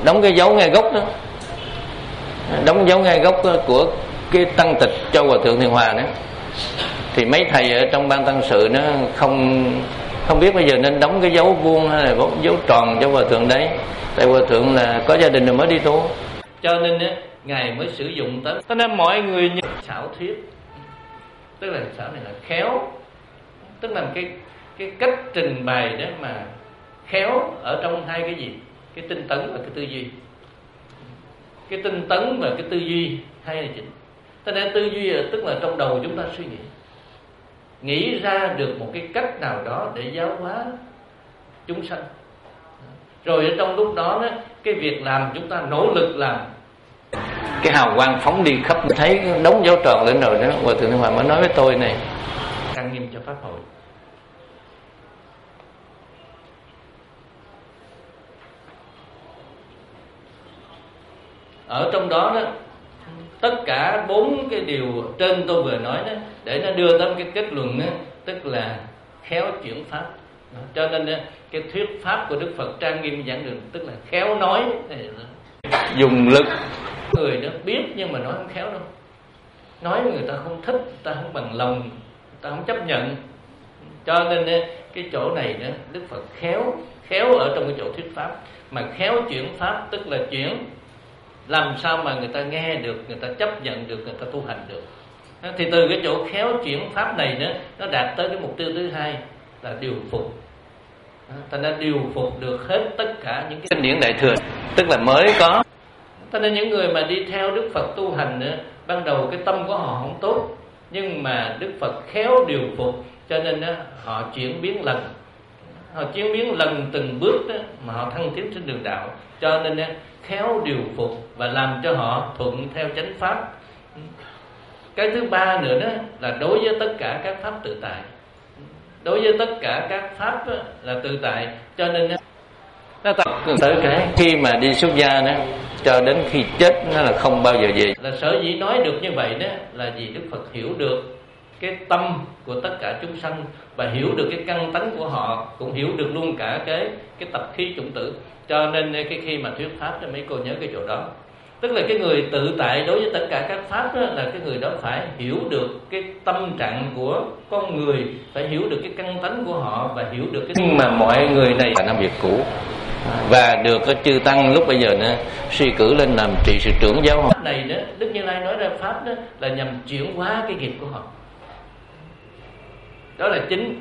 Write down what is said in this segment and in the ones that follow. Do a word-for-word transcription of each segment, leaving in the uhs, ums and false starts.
đóng cái dấu ngay gốc đó, đóng dấu ngay gốc của cái tăng tịch cho Hòa Thượng Thiện Hòa nữa. Thì mấy thầy ở trong ban tăng sự nó không không biết bây giờ nên đóng cái dấu vuông hay là dấu tròn cho Hòa Thượng đấy, tại Hòa Thượng là có gia đình rồi mới đi tu, cho nên á ngài mới sử dụng tới. Cho nên mọi người như xảo thuyết, tức là xảo này là khéo, tức là cái cái cách trình bày đó mà khéo ở trong hai cái gì, cái tinh tấn và cái tư duy. Cái tinh tấn và cái tư duy hay là chính. Cho nên tư duy là tức là trong đầu chúng ta suy nghĩ, nghĩ ra được một cái cách nào đó để giáo hóa chúng sanh. Rồi ở trong lúc đó, đó cái việc làm chúng ta nỗ lực làm, cái hào quang phóng đi khắp, thấy đóng dấu tròn lên rồi đó. Hòa Thượng Thiện Hòa mới nói với tôi này, trang nghiêm cho pháp hội. Ở trong đó đó, tất cả bốn cái điều trên tôi vừa nói đó, để nó đưa tới cái kết luận đó, tức là khéo chuyển pháp. Cho nên đó, cái thuyết pháp của Đức Phật trang nghiêm giảng đường, tức là khéo nói, dùng lực. Người đó biết nhưng mà nói không khéo đâu, nói người ta không thích, người ta không bằng lòng, người ta không chấp nhận. Cho nên đó, cái chỗ này đó, Đức Phật khéo, khéo ở trong cái chỗ thuyết pháp. Mà khéo chuyển pháp tức là chuyển làm sao mà người ta nghe được, người ta chấp nhận được, người ta tu hành được. Thì từ cái chỗ khéo chuyển pháp này đó, nó đạt tới cái mục tiêu thứ hai là điều phục. Thành ra điều phục được hết tất cả những cái kinh điển Đại Thừa, tức là mới có. Cho nên những người mà đi theo Đức Phật tu hành nữa, ban đầu cái tâm của họ không tốt, nhưng mà Đức Phật khéo điều phục, cho nên đó, họ chuyển biến lần, họ chuyển biến lần từng bước đó, mà họ thăng tiến trên đường đạo. Cho nên đó, khéo điều phục và làm cho họ thuận theo chánh pháp. Cái thứ ba nữa đó là đối với tất cả các pháp tự tại, đối với tất cả các pháp đó, là tự tại. Cho nên đó, nó tới cái khi mà đi xuất gia đó, cho đến khi chết nó là không bao giờ về. Là sở dĩ nói được như vậy đó là vì Đức Phật hiểu được cái tâm của tất cả chúng sanh và hiểu được cái căn tánh của họ, cũng hiểu được luôn cả cái cái tập khí chủng tử. Cho nên cái khi mà thuyết pháp cho mấy cô nhớ cái chỗ đó, tức là cái người tự tại đối với tất cả các pháp đó, là cái người đó phải hiểu được cái tâm trạng của con người, phải hiểu được cái căn tánh của họ và hiểu được cái. Nhưng mà mọi người này là làm việc cũ và được cái chư tăng lúc bây giờ nữa suy cử lên làm trị sự trưởng giáo hội này đó. Đức Như Lai nói ra pháp đó là nhằm chuyển hóa cái nghiệp của họ, đó là chính.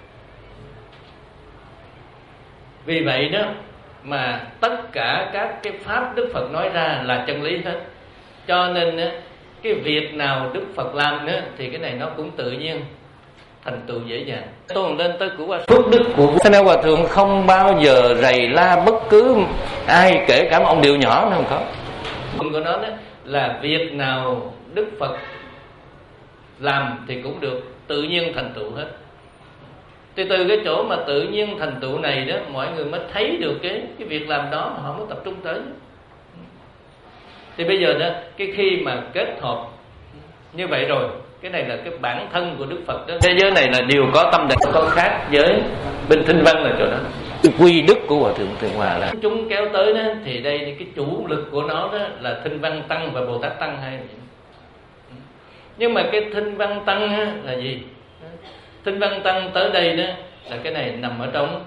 Vì vậy đó mà tất cả các cái pháp Đức Phật nói ra là chân lý hết. Cho nên cái việc nào Đức Phật làm nữa thì cái này nó cũng tự nhiên thành tựu dễ dàng. Tôi lên tới của phước đức của Thế nên Hòa Thượng không bao giờ rầy la bất cứ ai, kể cả một ông điệu nhỏ nó không có. Của nó đó là việc nào Đức Phật làm thì cũng được tự nhiên thành tựu hết. Thì từ cái chỗ mà tự nhiên thành tựu này đó, mọi người mới thấy được cái cái việc làm đó, họ mới tập trung tới. Thì bây giờ đó, cái khi mà kết hợp như vậy rồi, cái này là cái bản thân của Đức Phật đó. Thế giới này là đều có tâm định, có khác với bên Thinh Văn là chỗ đó. Cái quy đức của Hòa Thượng Thiện Hòa là chúng kéo tới đó, thì đây cái chủ lực của nó đó là Thinh Văn Tăng và Bồ Tát Tăng hay. Nhưng mà cái Thinh Văn Tăng á, là gì? Thinh Văn Tăng tới đây đó là cái này nằm ở trong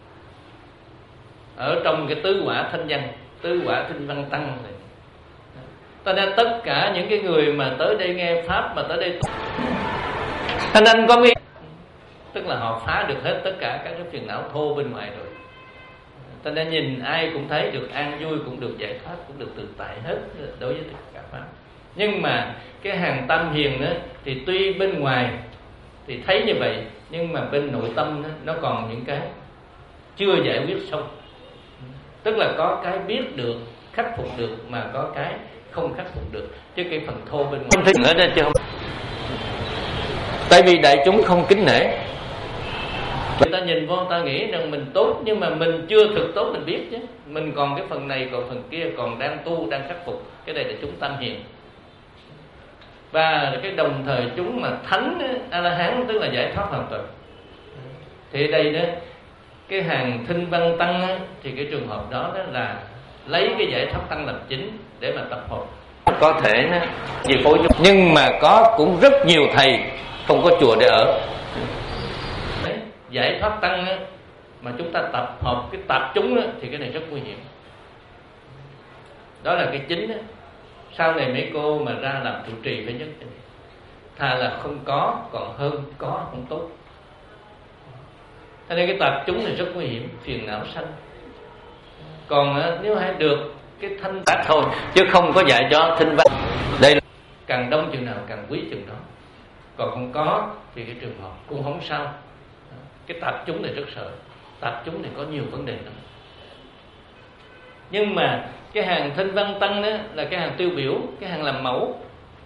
ở trong cái tứ quả thanh văn, tứ quả Thinh Văn Tăng này. Ta nên tất cả những cái người mà tới đây nghe pháp, mà tới đây Thanh Anh có biết, tức là họ phá được hết tất cả các cái phiền não thô bên ngoài rồi. Ta nên nhìn ai cũng thấy được an vui, cũng được giải thoát, cũng được tự tại hết đối với tất cả pháp. Nhưng mà cái hàng tâm hiền đó thì tuy bên ngoài thì thấy như vậy, nhưng mà bên nội tâm đó, nó còn những cái chưa giải quyết xong. Tức là có cái biết được, khắc phục được, mà có cái không khắc phục được. Chứ cái phần thô bên ngoài không thích nữa đó chứ không. Tại vì đại chúng không kính nể. Người ta nhìn vô, ta nghĩ rằng mình tốt, nhưng mà mình chưa thực tốt mình biết chứ. Mình còn cái phần này, còn phần kia, còn đang tu, đang khắc phục. Cái này là chúng tâm hiền. Và cái đồng thời chúng mà thánh A-la-hán, tức là giải thoát hoàn toàn. Thì đây đó, cái hàng Thinh Văn Tăng á, thì cái trường hợp đó, đó là lấy cái giải thoát tăng làm chính để mà tập hợp. Có thể nó gì phối chung, nhưng mà có cũng rất nhiều thầy không có chùa để ở. Giải thoát tăng á, mà chúng ta tập hợp cái tạp chúng á, thì cái này rất nguy hiểm. Đó là cái chính á. Sau này mấy cô mà ra làm trụ trì phải nhất cái này. Thà là không có còn hơn có không tốt. Cho nên cái tạp chúng này rất nguy hiểm, phiền não sanh. Còn á, nếu hãy được cái thanh bát thôi, chứ không có dạy cho thanh bát. Đây là càng đông chừng nào càng quý chừng đó. Còn không có thì cái trường hợp cũng không sao. Cái tạp chúng này rất sợ. Tạp chúng này có nhiều vấn đề lắm. Nhưng mà cái hàng thanh văn tăng đó là cái hàng tiêu biểu, cái hàng làm mẫu.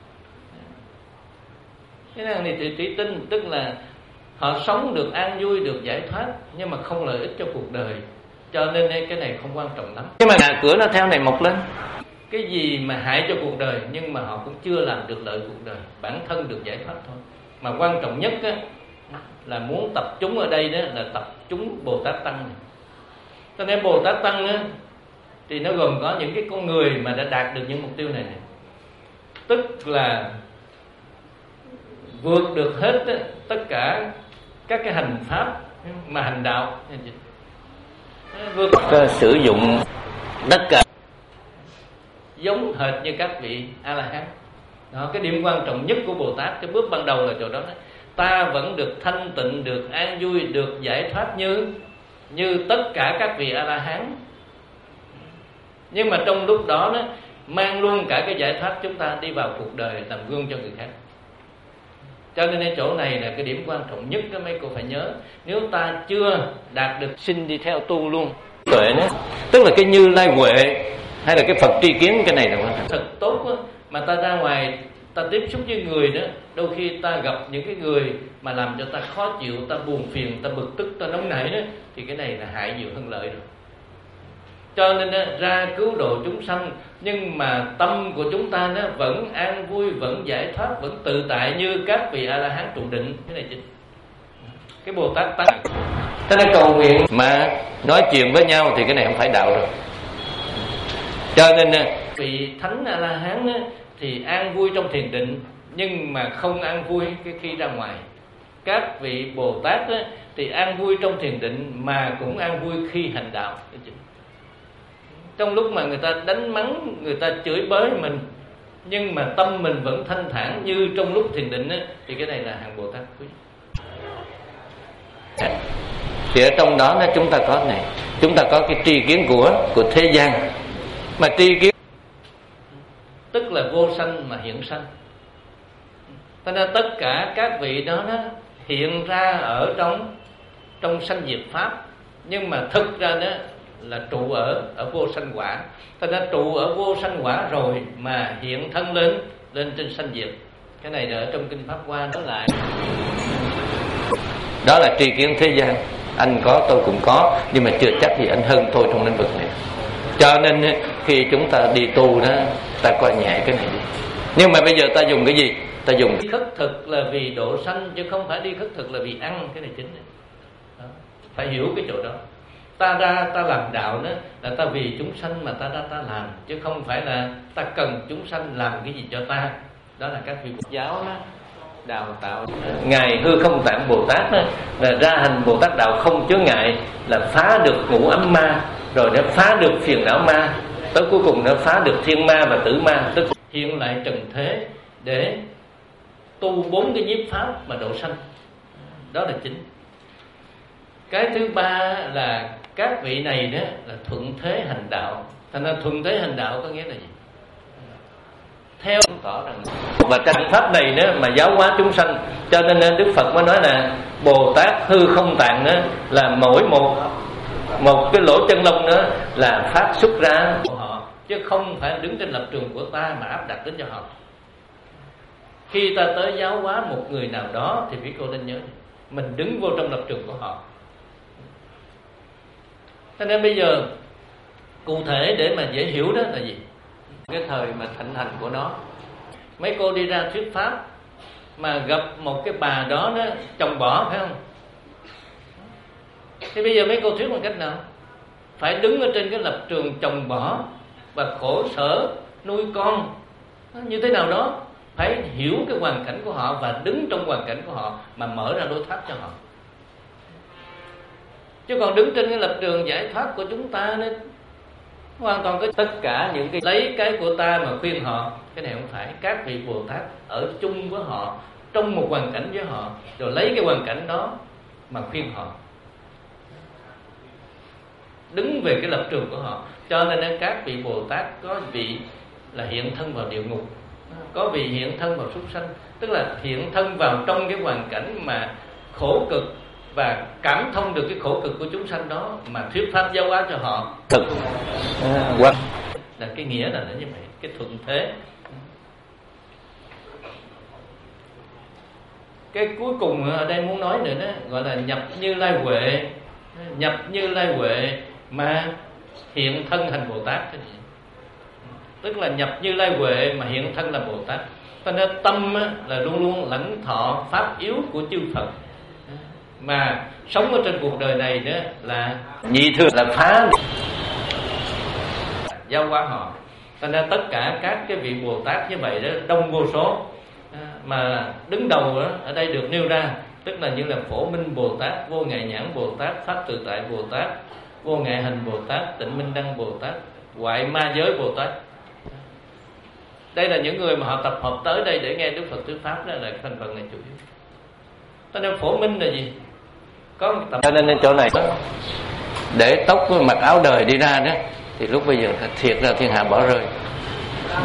Cái hàng này thì trí tinh, tức là họ sống được an vui, được giải thoát, nhưng mà không lợi ích cho cuộc đời. Cho nên cái này không quan trọng lắm. Nhưng mà nhà cửa nó theo này mọc lên. Cái gì mà hại cho cuộc đời, nhưng mà họ cũng chưa làm được lợi cuộc đời, bản thân được giải thoát thôi. Mà quan trọng nhất á, là muốn tập chúng ở đây đó là tập chúng Bồ Tát Tăng này. Cho nên Bồ Tát Tăng á, thì nó gồm có những cái con người mà đã đạt được những mục tiêu này, này. Tức là vượt được hết á, tất cả các cái hành pháp mà hành đạo, vượt sử dụng tất cả giống hệt như các vị A-la-hán. Đó, cái điểm quan trọng nhất của Bồ Tát, cái bước ban đầu là chỗ đó, đó. Ta vẫn được thanh tịnh, được an vui, được giải thoát như như tất cả các vị A-la-hán. Nhưng mà trong lúc đó, đó mang luôn cả cái giải thoát chúng ta đi vào cuộc đời, làm gương cho người khác. Cho nên cái chỗ này là cái điểm quan trọng nhất đó mấy cô phải nhớ. Nếu ta chưa đạt được xin đi theo tu luôn tuệ đó, tức là cái Như Lai Huệ hay là cái Phật tri kiến, cái này là quan trọng. Thật tốt đó, mà ta ra ngoài ta tiếp xúc với người đó, đôi khi ta gặp những cái người mà làm cho ta khó chịu, ta buồn phiền, ta bực tức, ta nóng nảy đó, thì cái này là hại nhiều hơn lợi rồi. Cho nên đó, ra cứu độ chúng sanh, nhưng mà tâm của chúng ta nó vẫn an vui, vẫn giải thoát, vẫn tự tại như các vị A-la-hán trụ định. Cái này chính cái Bồ Tát Tăng. Thế nên cầu nguyện mà nói chuyện với nhau thì cái này không phải đạo rồi. Cho nên vị Thánh A-la-hán thì an vui trong thiền định, nhưng mà không an vui cái khi ra ngoài. Các vị Bồ Tát thì an vui trong thiền định mà cũng an vui khi hành đạo. Trong lúc mà người ta đánh mắng, người ta chửi bới mình, nhưng mà tâm mình vẫn thanh thản như trong lúc thiền định ấy, thì cái này là hàng Bồ Tát quý. Thì ở trong đó chúng ta có này, chúng ta có cái tri kiến của của thế gian, mà tri kiến tức là vô sanh mà hiện sanh. Cho nên tất cả các vị đó, đó hiện ra ở trong trong sanh diệt pháp, nhưng mà thực ra đó là trụ ở ở vô sanh quả. Cho nên trụ ở vô sanh quả rồi mà hiện thân lên lên trên sanh diệt. Cái này ở trong kinh Pháp Hoa nói lại. Đó là tri kiến thế gian. Anh có, tôi cũng có, nhưng mà chưa chắc gì anh hơn tôi trong lĩnh vực này. Cho nên khi chúng ta đi tu đó, ta coi nhẹ cái này đi. Nhưng mà bây giờ ta dùng cái gì? Ta dùng đi khất thực là vì độ sanh, chứ không phải đi khất thực là vì ăn. Cái này chính đó. Phải hiểu cái chỗ đó. Ta ra ta làm đạo đó là ta vì chúng sanh mà ta ra ta làm, chứ không phải là ta cần chúng sanh làm cái gì cho ta. Đó là các vị giáo đó đào tạo. Ngài Hư Không Tạng Bồ Tát đó, là ra hành Bồ Tát đạo không chướng ngại, là phá được ngũ ấm ma, rồi nó phá được phiền não ma, tới cuối cùng nó phá được thiên ma và tử ma, tức hiện lại trần thế để tu bốn cái nhiếp pháp mà độ sanh. Đó là chính. Cái thứ ba là các vị này đó là thuận thế hành đạo. Thành ra thuận thế hành đạo có nghĩa là gì? Theo tỏ rằng và trong pháp này đó mà giáo hóa chúng sanh. Cho nên Đức Phật mới nói là Bồ Tát Hư Không Tạng đó là mỗi một một cái lỗ chân lông đó là phát xuất ra của họ, chứ không phải đứng trên lập trường của ta mà áp đặt đến cho họ. Khi ta tới giáo hóa một người nào đó thì quý cô nên nhớ mình đứng vô trong lập trường của họ. Cho nên bây giờ cụ thể để mà dễ hiểu đó là gì? Cái thời mà thịnh hành của nó, mấy cô đi ra thuyết pháp mà gặp một cái bà đó đó chồng bỏ, phải không? Thì bây giờ mấy cô thuyết bằng cách nào? phải đứng ở trên cái lập trường chồng bỏ và khổ sở nuôi con như thế nào đó, phải hiểu cái hoàn cảnh của họ và đứng trong hoàn cảnh của họ mà mở ra lối thoát cho họ. Chứ còn đứng trên cái lập trường giải thoát của chúng ta nên hoàn toàn cái tất cả những cái lấy cái của ta mà khuyên họ, cái này không phải. Các vị Bồ Tát ở chung với họ trong một hoàn cảnh với họ, rồi lấy cái hoàn cảnh đó mà khuyên họ, đứng về cái lập trường của họ. Cho nên các vị Bồ Tát có vị là hiện thân vào địa ngục, có vị hiện thân vào súc sanh, tức là hiện thân vào trong cái hoàn cảnh mà khổ cực và cảm thông được cái khổ cực của chúng sanh đó mà thuyết pháp giáo hóa cho họ thực hoặc là cái nghĩa là như vậy, cái thuận thế. Cái cuối cùng ở đây muốn nói nữa đó gọi là nhập Như Lai Huệ, nhập Như Lai Huệ mà hiện thân thành Bồ Tát. Tức là nhập Như Lai Huệ mà hiện thân là Bồ Tát. Cho nên tâm là luôn luôn lãnh thọ pháp yếu của chư Phật, mà sống ở trên cuộc đời này đó là nhị thừa, là phá giao hóa họ. Cho nên tất cả các cái vị Bồ Tát như vậy đó đông vô số, mà đứng đầu đó, ở đây được nêu ra tức là như là Phổ Minh Bồ Tát, Vô Ngại Nhãn Bồ Tát, Pháp Tự Tại Bồ Tát, Vô Ngại Hành Bồ Tát, Tịnh Minh Đăng Bồ Tát, Hoại Ma Giới Bồ Tát. Đây là những người mà họ tập hợp tới đây để nghe Đức Phật thuyết pháp, đó là thành phần này chủ yếu. Cho nên Phổ Minh là gì? Có một tập. Cho nên chỗ này để tóc với mặc áo đời đi ra đó thì lúc bây giờ thiệt ra thiên hạ bỏ rơi. Ừ.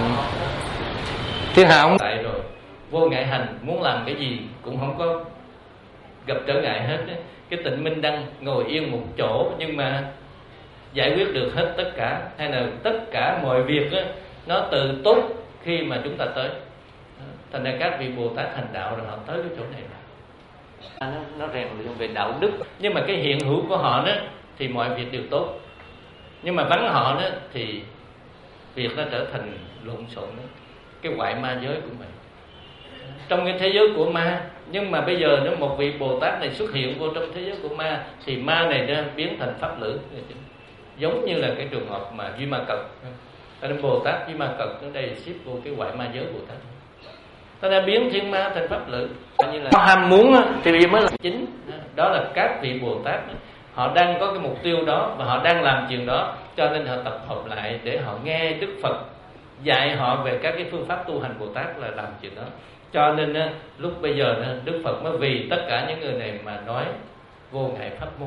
Thiên hạ không tại rồi. Vô Ngại Hành muốn làm cái gì cũng không có gặp trở ngại hết đó. Cái Tịnh Minh Đăng ngồi yên một chỗ nhưng mà giải quyết được hết tất cả, hay là tất cả mọi việc đó, nó từ tốt khi mà chúng ta tới. Thành ra các vị Bồ Tát hành đạo rồi họ tới cái chỗ này nó, nó rèn luyện về đạo đức. Nhưng mà cái hiện hữu của họ đó thì mọi việc đều tốt, nhưng mà vắng họ đó thì việc nó trở thành lộn xộn đó. Cái hoại ma giới cũng vậy, trong cái thế giới của ma. Nhưng mà bây giờ nếu một vị Bồ Tát này xuất hiện vô trong thế giới của ma thì ma này nó biến thành pháp lữ, giống như là cái trường hợp mà Duy Ma Cật. Cho nên Bồ Tát Duy Ma Cật ở đây xếp vô cái hoại ma giới Bồ Tát. Cho nên biến thiên ma thành pháp lữ, như là có ham muốn thì mới là chính. Đó là các vị Bồ Tát họ đang có cái mục tiêu đó và họ đang làm chuyện đó, cho nên họ tập hợp lại để họ nghe Đức Phật dạy họ về các cái phương pháp tu hành Bồ Tát là làm chuyện đó. Cho nên lúc bây giờ Đức Phật mới vì tất cả những người này mà nói vô ngại pháp môn.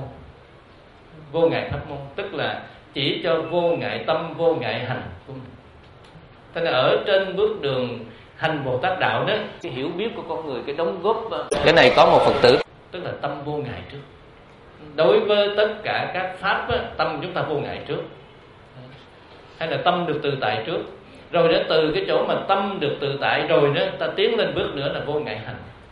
Vô ngại pháp môn tức là chỉ cho vô ngại tâm, vô ngại hành. Thế nên ở trên bước đường hành Bồ Tát đạo đó, cái hiểu biết của con người, cái đóng góp, cái này có một Phật tử tức là tâm vô ngại trước. Đối với tất cả các pháp đó, tâm chúng ta vô ngại trước, hay là tâm được tự tại trước, rồi đến từ cái chỗ mà tâm được tự tại rồi đó ta tiến lên bước nữa là vô ngại hành.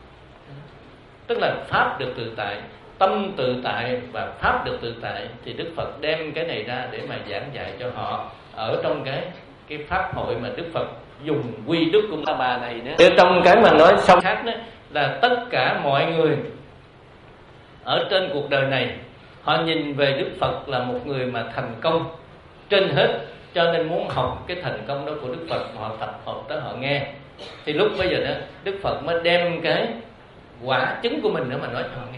Tức là pháp được tự tại, tâm tự tại và pháp được tự tại, thì Đức Phật đem cái này ra để mà giảng dạy cho họ ở trong cái cái pháp hội mà Đức Phật dùng quy đức của bà này nữa. Ở trong cái mà nói xong khác đó là tất cả mọi người ở trên cuộc đời này họ nhìn về Đức Phật là một người mà thành công trên hết, cho nên muốn học cái thành công đó của Đức Phật, họ tập hợp tới họ nghe. Thì lúc bây giờ đó Đức Phật mới đem cái quả chứng của mình nữa mà nói cho họ nghe.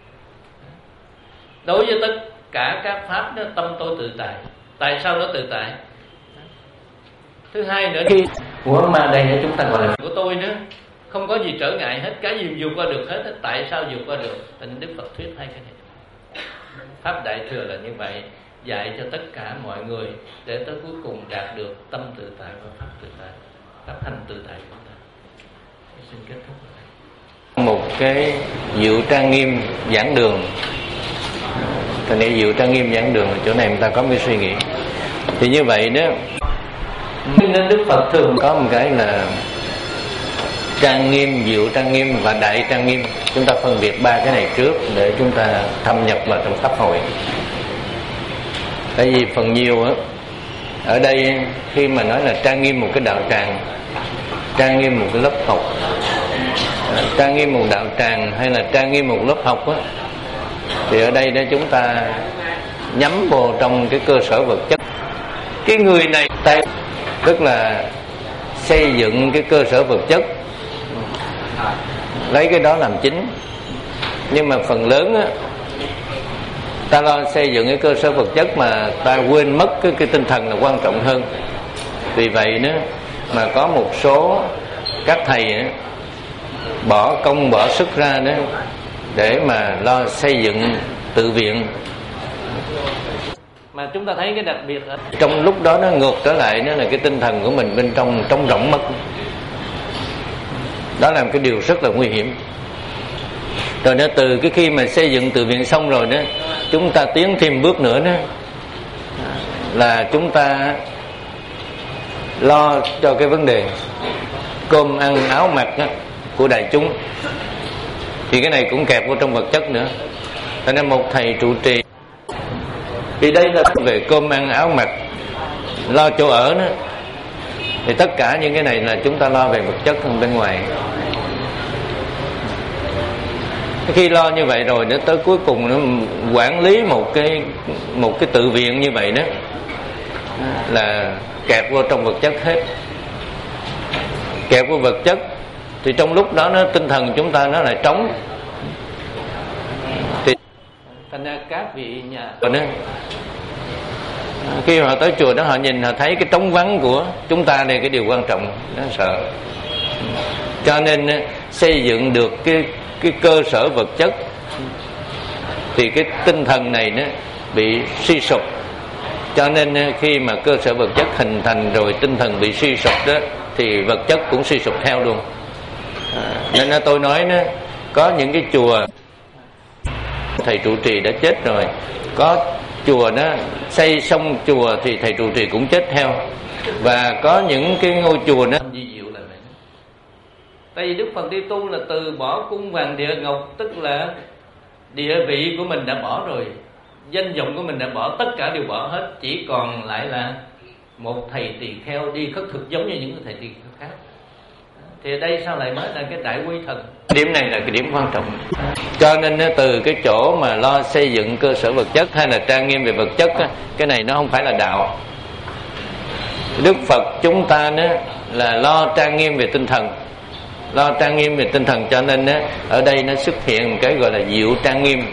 Đối với tất cả các pháp đó, tâm tôi tự tại. Tại sao nó tự tại? Thứ hai nữa, khi của ma đây chúng ta gọi là của tôi nữa, không có gì trở ngại hết, cái gì vượt qua được hết. Tại sao vượt qua được? Tại nên Đức Phật thuyết hai cái này. Pháp Đại Thừa là như vậy, dạy cho tất cả mọi người để tới cuối cùng đạt được tâm tự tại và pháp tự tại, pháp hành tự tại của ta. Xin kết thúc lại. Một cái Diệu Trang Nghiêm giảng đường. Thành ra Diệu Trang Nghiêm giảng đường, chỗ này người ta có một cái suy nghĩ. Thì như vậy đó, nên Đức Phật thường có một cái là Trang Nghiêm, Diệu Trang Nghiêm và Đại Trang Nghiêm. Chúng ta phân biệt ba cái này trước để chúng ta thâm nhập vào trong pháp hội. Tại vì phần nhiều á, ở đây khi mà nói là trang nghiêm một cái đạo tràng, trang nghiêm một cái lớp học, trang nghiêm một đạo tràng hay là trang nghiêm một lớp học á, thì ở đây đó chúng ta nhắm vô trong cái cơ sở vật chất. Cái người này tức là xây dựng cái cơ sở vật chất, lấy cái đó làm chính. Nhưng mà phần lớn á, ta lo xây dựng cái cơ sở vật chất mà ta quên mất cái, cái tinh thần là quan trọng hơn. Vì vậy nữa mà có một số các thầy á, bỏ công bỏ sức ra đó để mà lo xây dựng tự viện. Mà chúng ta thấy cái đặc biệt ở trong lúc đó nó ngược trở lại, nó là cái tinh thần của mình bên trong trống rỗng mất. Đó là một cái điều rất là nguy hiểm. Rồi nó từ cái khi mà xây dựng tự viện xong rồi đó, chúng ta tiến thêm bước nữa đó là chúng ta lo cho cái vấn đề cơm ăn áo mặc đó, của đại chúng. Thì cái này cũng kẹp vô trong vật chất nữa. Cho nên một thầy trụ trì, thì đây là về cơm ăn áo mặc, lo chỗ ở nữa, thì tất cả những cái này là chúng ta lo về vật chất hơn bên ngoài. Khi lo như vậy rồi nó tới cuối cùng nó quản lý một cái một cái tự viện như vậy đó là kẹp vô trong vật chất hết. Kẹp vô vật chất thì trong lúc đó nó tinh thần chúng ta nó lại trống. Thì thành ra các vị nhà đó, khi họ tới chùa đó họ nhìn họ thấy cái trống vắng của chúng ta này, cái điều quan trọng nó sợ. Cho nên xây dựng được cái cái cơ sở vật chất thì cái tinh thần này nó bị suy sụp. Cho nên khi mà cơ sở vật chất hình thành rồi tinh thần bị suy sụp đó thì vật chất cũng suy sụp theo luôn. À, nên tôi nói đó, có những cái chùa thầy trụ trì đã chết rồi, có chùa đó xây xong chùa thì thầy trụ trì cũng chết theo, và có những cái ngôi chùa đó di diệu là vậy. Tại vì Đức Phật đi tu là từ bỏ cung vàng địa ngọc, tức là địa vị của mình đã bỏ rồi, danh vọng của mình đã bỏ, tất cả đều bỏ hết, chỉ còn lại là một thầy tỳ kheo đi khất thực giống như những thầy tỳ kheo khác. Thì ở đây sao lại mới là cái đại quy thần? Điểm này là cái điểm quan trọng. Cho nên từ cái chỗ mà lo xây dựng cơ sở vật chất hay là trang nghiêm về vật chất, cái này nó không phải là đạo. Đức Phật chúng ta đó là lo trang nghiêm về tinh thần, lo trang nghiêm về tinh thần, cho nên đó, ở đây nó xuất hiện một cái gọi là diệu trang nghiêm.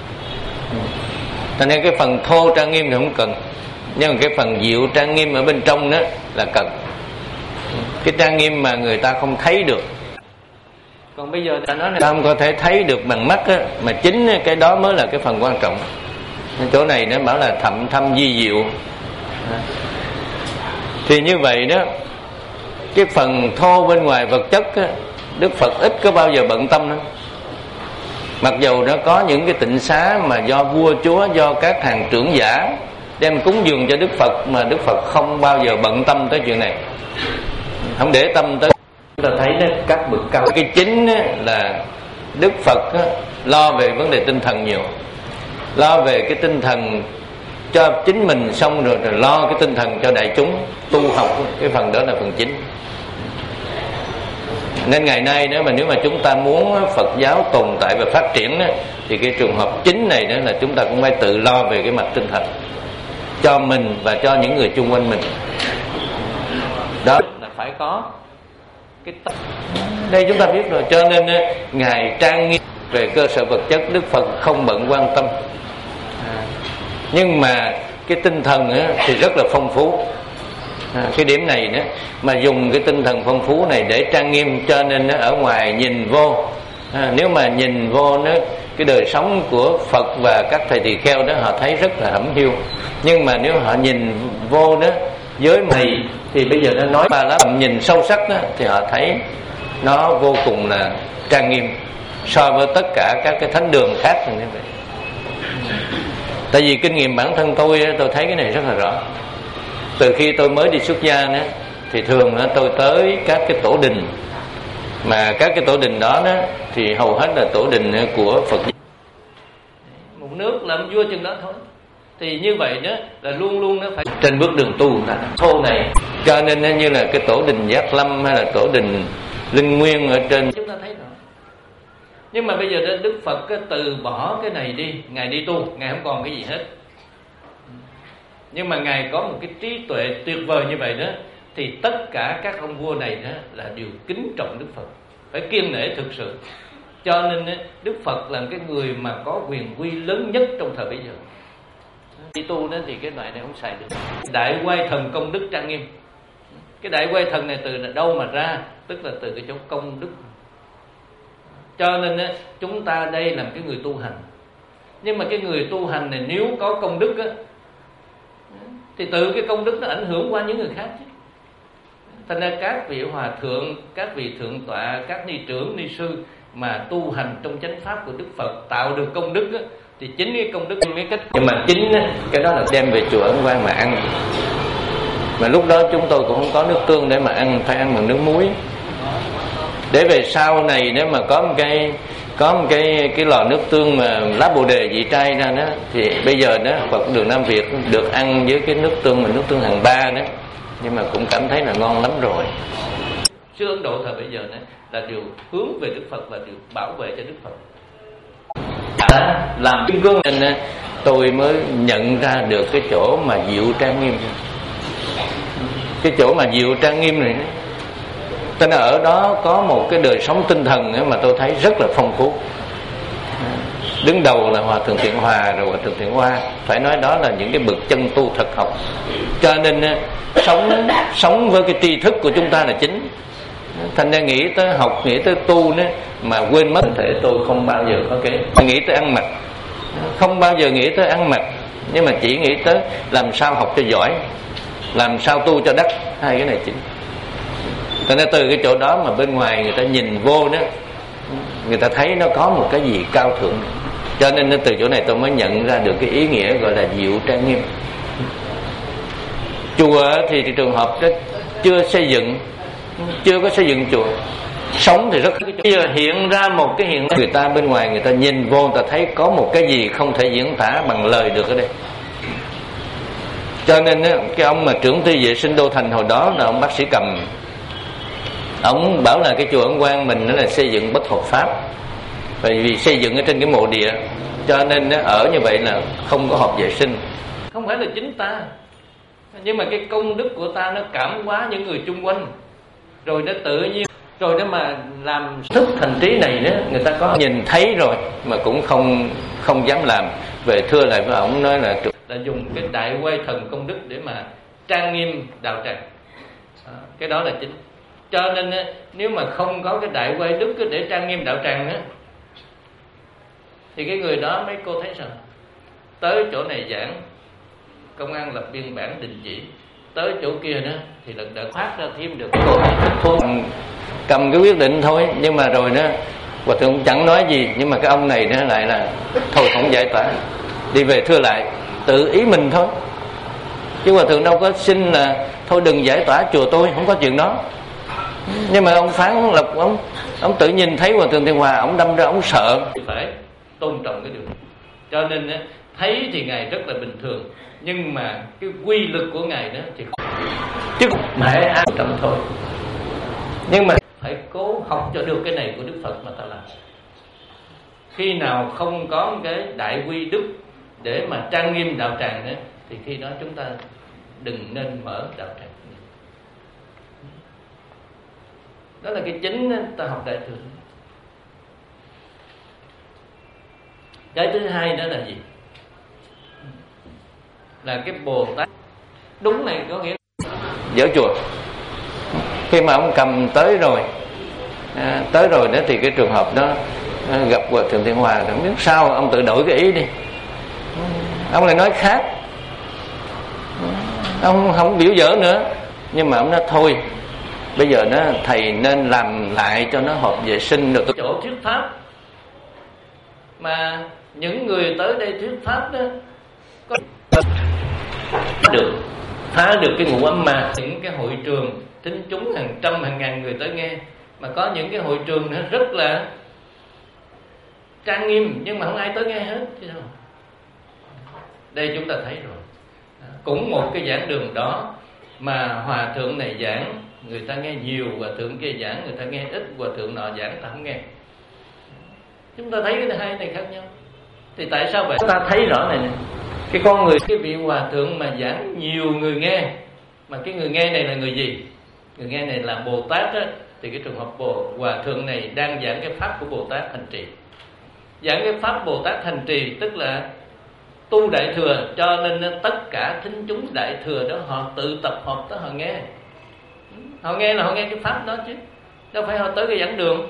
Cho nên cái phần thô trang nghiêm thì không cần, nhưng mà cái phần diệu trang nghiêm ở bên trong đó là cần. Cái trang nghiêm mà người ta không thấy được. Còn bây giờ ta nói là ta không có thể thấy được bằng mắt á, mà chính cái đó mới là cái phần quan trọng. Chỗ này nó bảo là thậm thâm di diệu. Thì như vậy đó, cái phần thô bên ngoài vật chất á, Đức Phật ít có bao giờ bận tâm đó. Mặc dù nó có những cái tịnh xá mà do vua chúa, do các hàng trưởng giả đem cúng dường cho Đức Phật, mà Đức Phật không bao giờ bận tâm tới chuyện này, không để tâm tới. Chúng ta thấy đó, các bậc cao, cái chính đó là Đức Phật đó, lo về vấn đề tinh thần nhiều, lo về cái tinh thần cho chính mình xong rồi, rồi lo cái tinh thần cho đại chúng tu học, cái phần đó là phần chính. Nên ngày nay nếu mà nếu mà chúng ta muốn Phật giáo tồn tại và phát triển đó, thì cái trường hợp chính này đó là chúng ta cũng phải tự lo về cái mặt tinh thần cho mình và cho những người chung quanh mình. Đó là phải có cái tâm. Đây chúng ta biết rồi. Cho nên ngài trang nghiêm về cơ sở vật chất, Đức Phật không bận quan tâm. Nhưng mà cái tinh thần thì rất là phong phú. À, cái điểm này nữa mà dùng cái tinh thần phong phú này để trang nghiêm, cho nên nó ở ngoài nhìn vô, à, nếu mà nhìn vô nó cái đời sống của Phật và các thầy tỳ kheo đó họ thấy rất là hẩm hiu. Nhưng mà nếu họ nhìn vô đó với mày thì bây giờ nó nói ba lá nhìn sâu sắc đó, thì họ thấy nó vô cùng là trang nghiêm so với tất cả các cái thánh đường khác như vậy. Tại vì kinh nghiệm bản thân tôi tôi thấy cái này rất là rõ. Từ khi tôi mới đi xuất gia nữa, thì thường tôi tới các cái tổ đình, mà các cái tổ đình đó, đó thì hầu hết là tổ đình của Phật. Một nước làm vua chừng đó thôi. Thì như vậy đó là luôn luôn nó phải trên bước đường tu là thô này. Cho nên như là cái tổ đình Giác Lâm hay là tổ đình Linh Nguyên ở trên, chúng ta thấy rồi. Nhưng mà bây giờ Đức Phật từ bỏ cái này đi, ngài đi tu, ngài không còn cái gì hết. Nhưng mà ngài có một cái trí tuệ tuyệt vời như vậy đó, thì tất cả các ông vua này đó là đều kính trọng Đức Phật, phải kiêng nể thực sự. Cho nên Đức Phật là cái người mà có quyền quy lớn nhất trong thời bây giờ. Đi tu đó thì cái loại này không xài được. Đại Quay Thần công đức trang nghiêm. Cái Đại Quay Thần này từ đâu mà ra? Tức là từ cái chỗ công đức. Cho nên chúng ta đây là cái người tu hành. Nhưng mà cái người tu hành này nếu có công đức á, thì từ cái công đức nó ảnh hưởng qua những người khác chứ. Thành ra các vị hòa thượng, các vị thượng tọa, các ni trưởng, ni sư mà tu hành trong chánh pháp của Đức Phật tạo được công đức á, thì chính cái công đức cái cách. Nhưng mà chính á, cái đó là đem về chùa Ấn Quang mà ăn. Mà lúc đó chúng tôi cũng không có nước tương để mà ăn, phải ăn bằng nước muối. Để về sau này nếu mà có một cái có một cái cái lò nước tương mà lá bồ đề vị trai ra đó, thì bây giờ đó Phật đường Nam Việt được ăn với cái nước tương mà nước tương hàng ba đó, nhưng mà cũng cảm thấy là ngon lắm rồi. Sư Ấn Độ thời bây giờ này là điều hướng về Đức Phật, là điều bảo vệ cho Đức Phật. Đã làm kim cương nên tôi mới nhận ra được cái chỗ mà diệu trang nghiêm, cái chỗ mà diệu trang nghiêm này. Cho nên ở đó có một cái đời sống tinh thần mà tôi thấy rất là phong phú. Đứng đầu là Hòa Thượng Thiện Hòa, rồi Hòa Thượng Thiện Hoa, phải nói đó là những cái bậc chân tu thật học. Cho nên sống sống với cái tri thức của chúng ta là chính. Thành ra nghĩ tới học, nghĩ tới tu nữa mà quên mất thể tôi không bao giờ có cái nghĩ tới ăn mặc, không bao giờ nghĩ tới ăn mặc, nhưng mà chỉ nghĩ tới làm sao học cho giỏi, làm sao tu cho đắc, hai cái này chính. Cho nên từ cái chỗ đó mà bên ngoài người ta nhìn vô đó, người ta thấy nó có một cái gì cao thượng. Cho nên từ chỗ này tôi mới nhận ra được cái ý nghĩa gọi là diệu trang nghiêm. Chùa thì, thì trường hợp đó chưa xây dựng, chưa có xây dựng chùa. Sống thì rất bây giờ hiện ra một cái hiện người ta bên ngoài người ta nhìn vô, người ta thấy có một cái gì không thể diễn tả bằng lời được ở đây. Cho nên cái ông mà trưởng ty vệ sinh Đô Thành hồi đó là ông bác sĩ Cầm, ông bảo là cái chùa Ấn Quang mình nó là xây dựng bất hợp pháp, bởi vì xây dựng ở trên cái mộ địa, cho nên ở như vậy là không có hợp vệ sinh. Không phải là chính ta, nhưng mà cái công đức của ta nó cảm hóa những người chung quanh, rồi nó tự nhiên, rồi nó mà làm thức thành trí này đó, người ta có nhìn thấy rồi mà cũng không không dám làm. Về thưa lại với ông nói là là dùng cái Đại Quay Thần công đức để mà trang nghiêm đạo tràng, cái đó là chính. Cho nên nếu mà không có cái Đại Quay đức để trang nghiêm đạo tràng á, thì cái người đó mấy cô thấy sao? Tới chỗ này giảng, công an lập biên bản đình chỉ. Tới chỗ kia đó thì lần đợt phát ra thêm được. Cô thôi cầm cái quyết định thôi, nhưng mà rồi đó Hòa Thượng chẳng nói gì, nhưng mà cái ông này nó lại là thôi không giải tỏa, đi về thưa lại tự ý mình thôi, chứ Hòa Thượng đâu có xin là thôi đừng giải tỏa chùa tôi, không có chuyện đó. Nhưng mà ông phán lập ông ông tự nhìn thấy Hòa Thượng Thiện Hòa, ông đâm ra ông sợ, phải tôn trọng cái điều này. Cho nên thấy thì ngài rất là bình thường, nhưng mà cái quy lực của ngài đó thì chứ mãi an tâm thôi. Nhưng mà phải cố học cho được cái này của Đức Phật mà ta làm. Khi nào không có cái đại quy đức để mà trang nghiêm đạo tràng nữa, thì khi đó chúng ta đừng nên mở đạo tràng. Đó là cái chính ta học đại thừa. Cái thứ hai đó là gì? Là cái Bồ Tát. Đúng này có nghĩa dở chùa. Khi mà ông cầm tới rồi à, tới rồi đó thì cái trường hợp đó à, gặp Hòa Thượng Thiện Hòa, không biết sao ông tự đổi cái ý đi, ông lại nói khác, ông không biểu dở nữa, nhưng mà ông nói thôi bây giờ nó thầy nên làm lại cho nó hợp vệ sinh được. Chỗ thuyết pháp mà những người tới đây thuyết pháp đó có được phá được cái ngũ ấm ma. Những cái hội trường thính chúng hàng trăm hàng ngàn người tới nghe, mà có những cái hội trường nó rất là trang nghiêm nhưng mà không ai tới nghe hết chứ đâu. Đây chúng ta thấy rồi, cũng một cái giảng đường đó mà hòa thượng này giảng người ta nghe nhiều, hòa thượng kia giảng người ta nghe ít, hòa thượng nọ giảng người ta không nghe. Chúng ta thấy cái hai này khác nhau. Thì tại sao vậy? Chúng ta thấy rõ này nè, Cái con người, cái vị hòa thượng mà giảng nhiều người nghe, mà cái người nghe này là người gì? Người nghe này là Bồ Tát á, thì cái trường hợp Bồ hòa thượng này đang giảng cái pháp của Bồ Tát hành trì. Giảng cái pháp Bồ Tát hành trì tức là tu đại thừa, cho nên tất cả thính chúng đại thừa đó họ tự tập hợp tới họ nghe. Họ nghe là họ nghe cái pháp đó chứ, đâu phải họ tới cái giảng đường.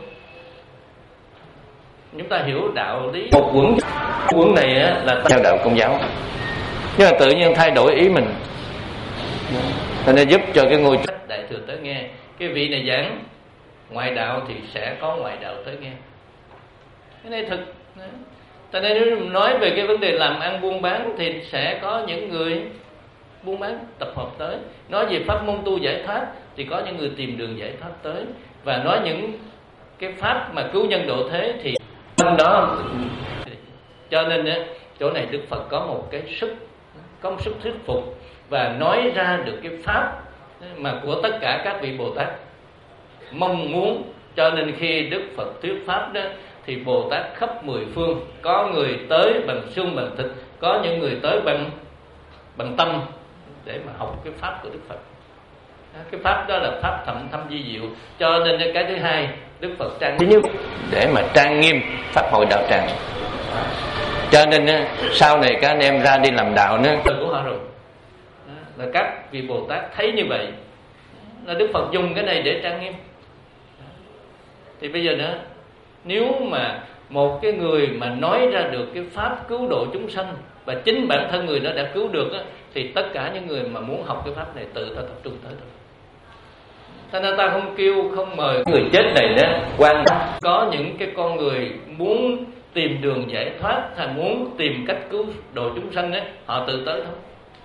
Chúng ta hiểu đạo lý một quẩn, quẩn này á, là theo đạo Công giáo, nhưng mà tự nhiên thay đổi ý mình, cho nên giúp cho cái ngôi đại thừa tới nghe. Cái vị này giảng ngoại đạo thì sẽ có ngoại đạo tới nghe. Cái này thực. Cho nên nếu nói về cái vấn đề làm ăn buôn bán thì sẽ có những người buôn bán tập hợp tới. Nói về pháp môn tu giải thoát thì có những người tìm đường giải thoát tới. Và nói những cái pháp mà cứu nhân độ thế thì đó. Cho nên chỗ này Đức Phật có một cái sức, có một sức thuyết phục và nói ra được cái pháp mà của tất cả các vị Bồ Tát mong muốn. Cho nên khi Đức Phật thuyết pháp đó thì Bồ Tát khắp mười phương, có người tới bằng xương bằng thịt, có những người tới bằng bằng tâm để mà học cái pháp của Đức Phật. Cái pháp đó là pháp thậm thâm vi diệu. Cho nên cái thứ hai, Đức Phật trang thứ nhất để mà trang nghiêm pháp hội đạo tràng. Cho nên sau này các anh em ra đi làm đạo nữa của họ rồi, là các vị Bồ Tát thấy như vậy là Đức Phật dùng cái này để trang nghiêm. Thì bây giờ nữa, nếu mà một cái người mà nói ra được cái pháp cứu độ chúng sanh và chính bản thân người đó đã cứu được á, thì tất cả những người mà muốn học cái pháp này tự ta tập trung tới thôi. Cho nên ta không kêu, không mời người chết này đó quan. Có những cái con người muốn tìm đường giải thoát hay muốn tìm cách cứu độ chúng sanh á, họ tự tới thôi.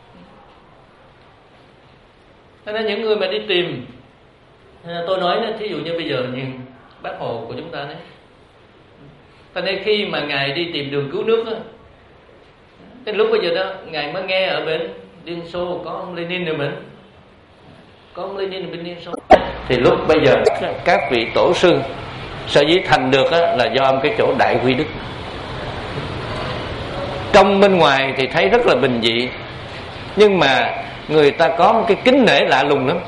Cho nên những người mà đi tìm, tôi nói đó, thí dụ như bây giờ như Bác Hồ của chúng ta đấy. Cho nên khi mà Ngài đi tìm đường cứu nước á, cái lúc bây giờ đó Ngài mới nghe ở bên Liên Xô có ông Lenin ở bên, có ông Lenin ở bên Liên Xô. Thì lúc bây giờ các vị tổ sư sở dĩ thành được á, là do cái chỗ đại quy đức. Trong bên ngoài thì thấy rất là bình dị, nhưng mà người ta có một cái kính nể lạ lùng lắm.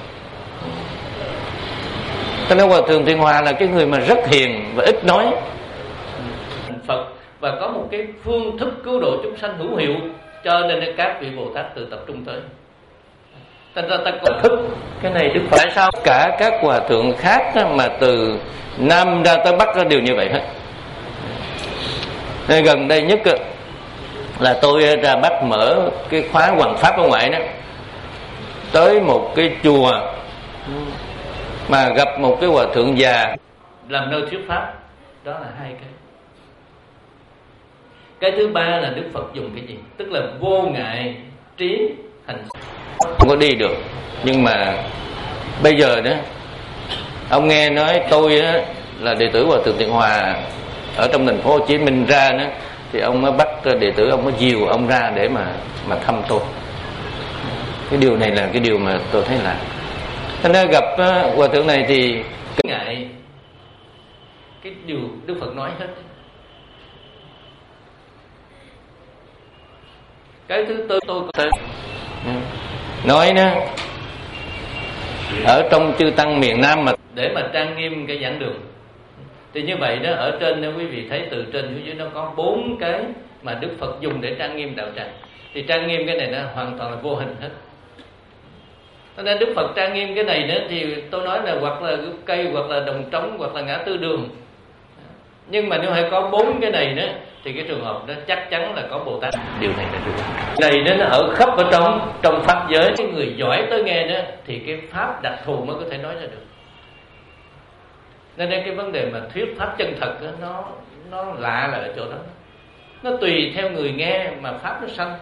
Cho nên Hòa Thượng Thiện Hòa là cái người mà rất hiền và ít nói Phật, và có một cái phương thức cứu độ chúng sanh hữu hiệu. Cho nên các vị Bồ Tát tự tập trung tới. Thành ra ta có thức cái này Đức Phật. Tại sao cả các hòa thượng khác mà từ Nam ra tới Bắc đều như vậy hết? Nên gần đây nhất là tôi ra Bắc mở cái khóa Hoằng Pháp ở ngoài đó, tới một cái chùa mà gặp một cái hòa thượng già làm nơi thuyết pháp. Đó là hai cái. Cái thứ ba là Đức Phật dùng cái gì? Tức là vô ngại trí hành. Không có đi được. Nhưng mà bây giờ đó, ông nghe nói tôi đó là đệ tử Hòa Thượng Thiện Hòa ở trong thành phố Hồ Chí Minh ra đó, thì ông mới bắt đệ tử, ông mới dìu ông ra để mà mà thăm tôi. Cái điều này là cái điều mà tôi thấy là, cho nên gặp uh, hòa thượng này thì cái ngại cái điều Đức Phật nói hết. Cái thứ tư tôi có thể nói đó, ở trong chư tăng miền Nam mà để mà trang nghiêm cái giảng đường, thì như vậy đó, ở trên đó quý vị thấy từ trên xuống dưới nó có bốn cái mà Đức Phật dùng để trang nghiêm đạo tràng. Thì trang nghiêm cái này nó hoàn toàn là vô hình hết. Cho nên Đức Phật trang nghiêm cái này nữa thì tôi nói là hoặc là cây, hoặc là đồng trống, hoặc là ngã tư đường. Nhưng mà nếu hay có bốn cái này nữa thì cái trường hợp đó chắc chắn là có Bồ Tát. Điều này là được. Này nó ở khắp ở trong trong pháp giới. Cái người giỏi tới nghe đó thì cái pháp đặc thù mới có thể nói ra được. Nên cái vấn đề mà thuyết pháp chân thật đó, nó nó lạ là ở chỗ đó. Nó tùy theo người nghe mà pháp nó sanh.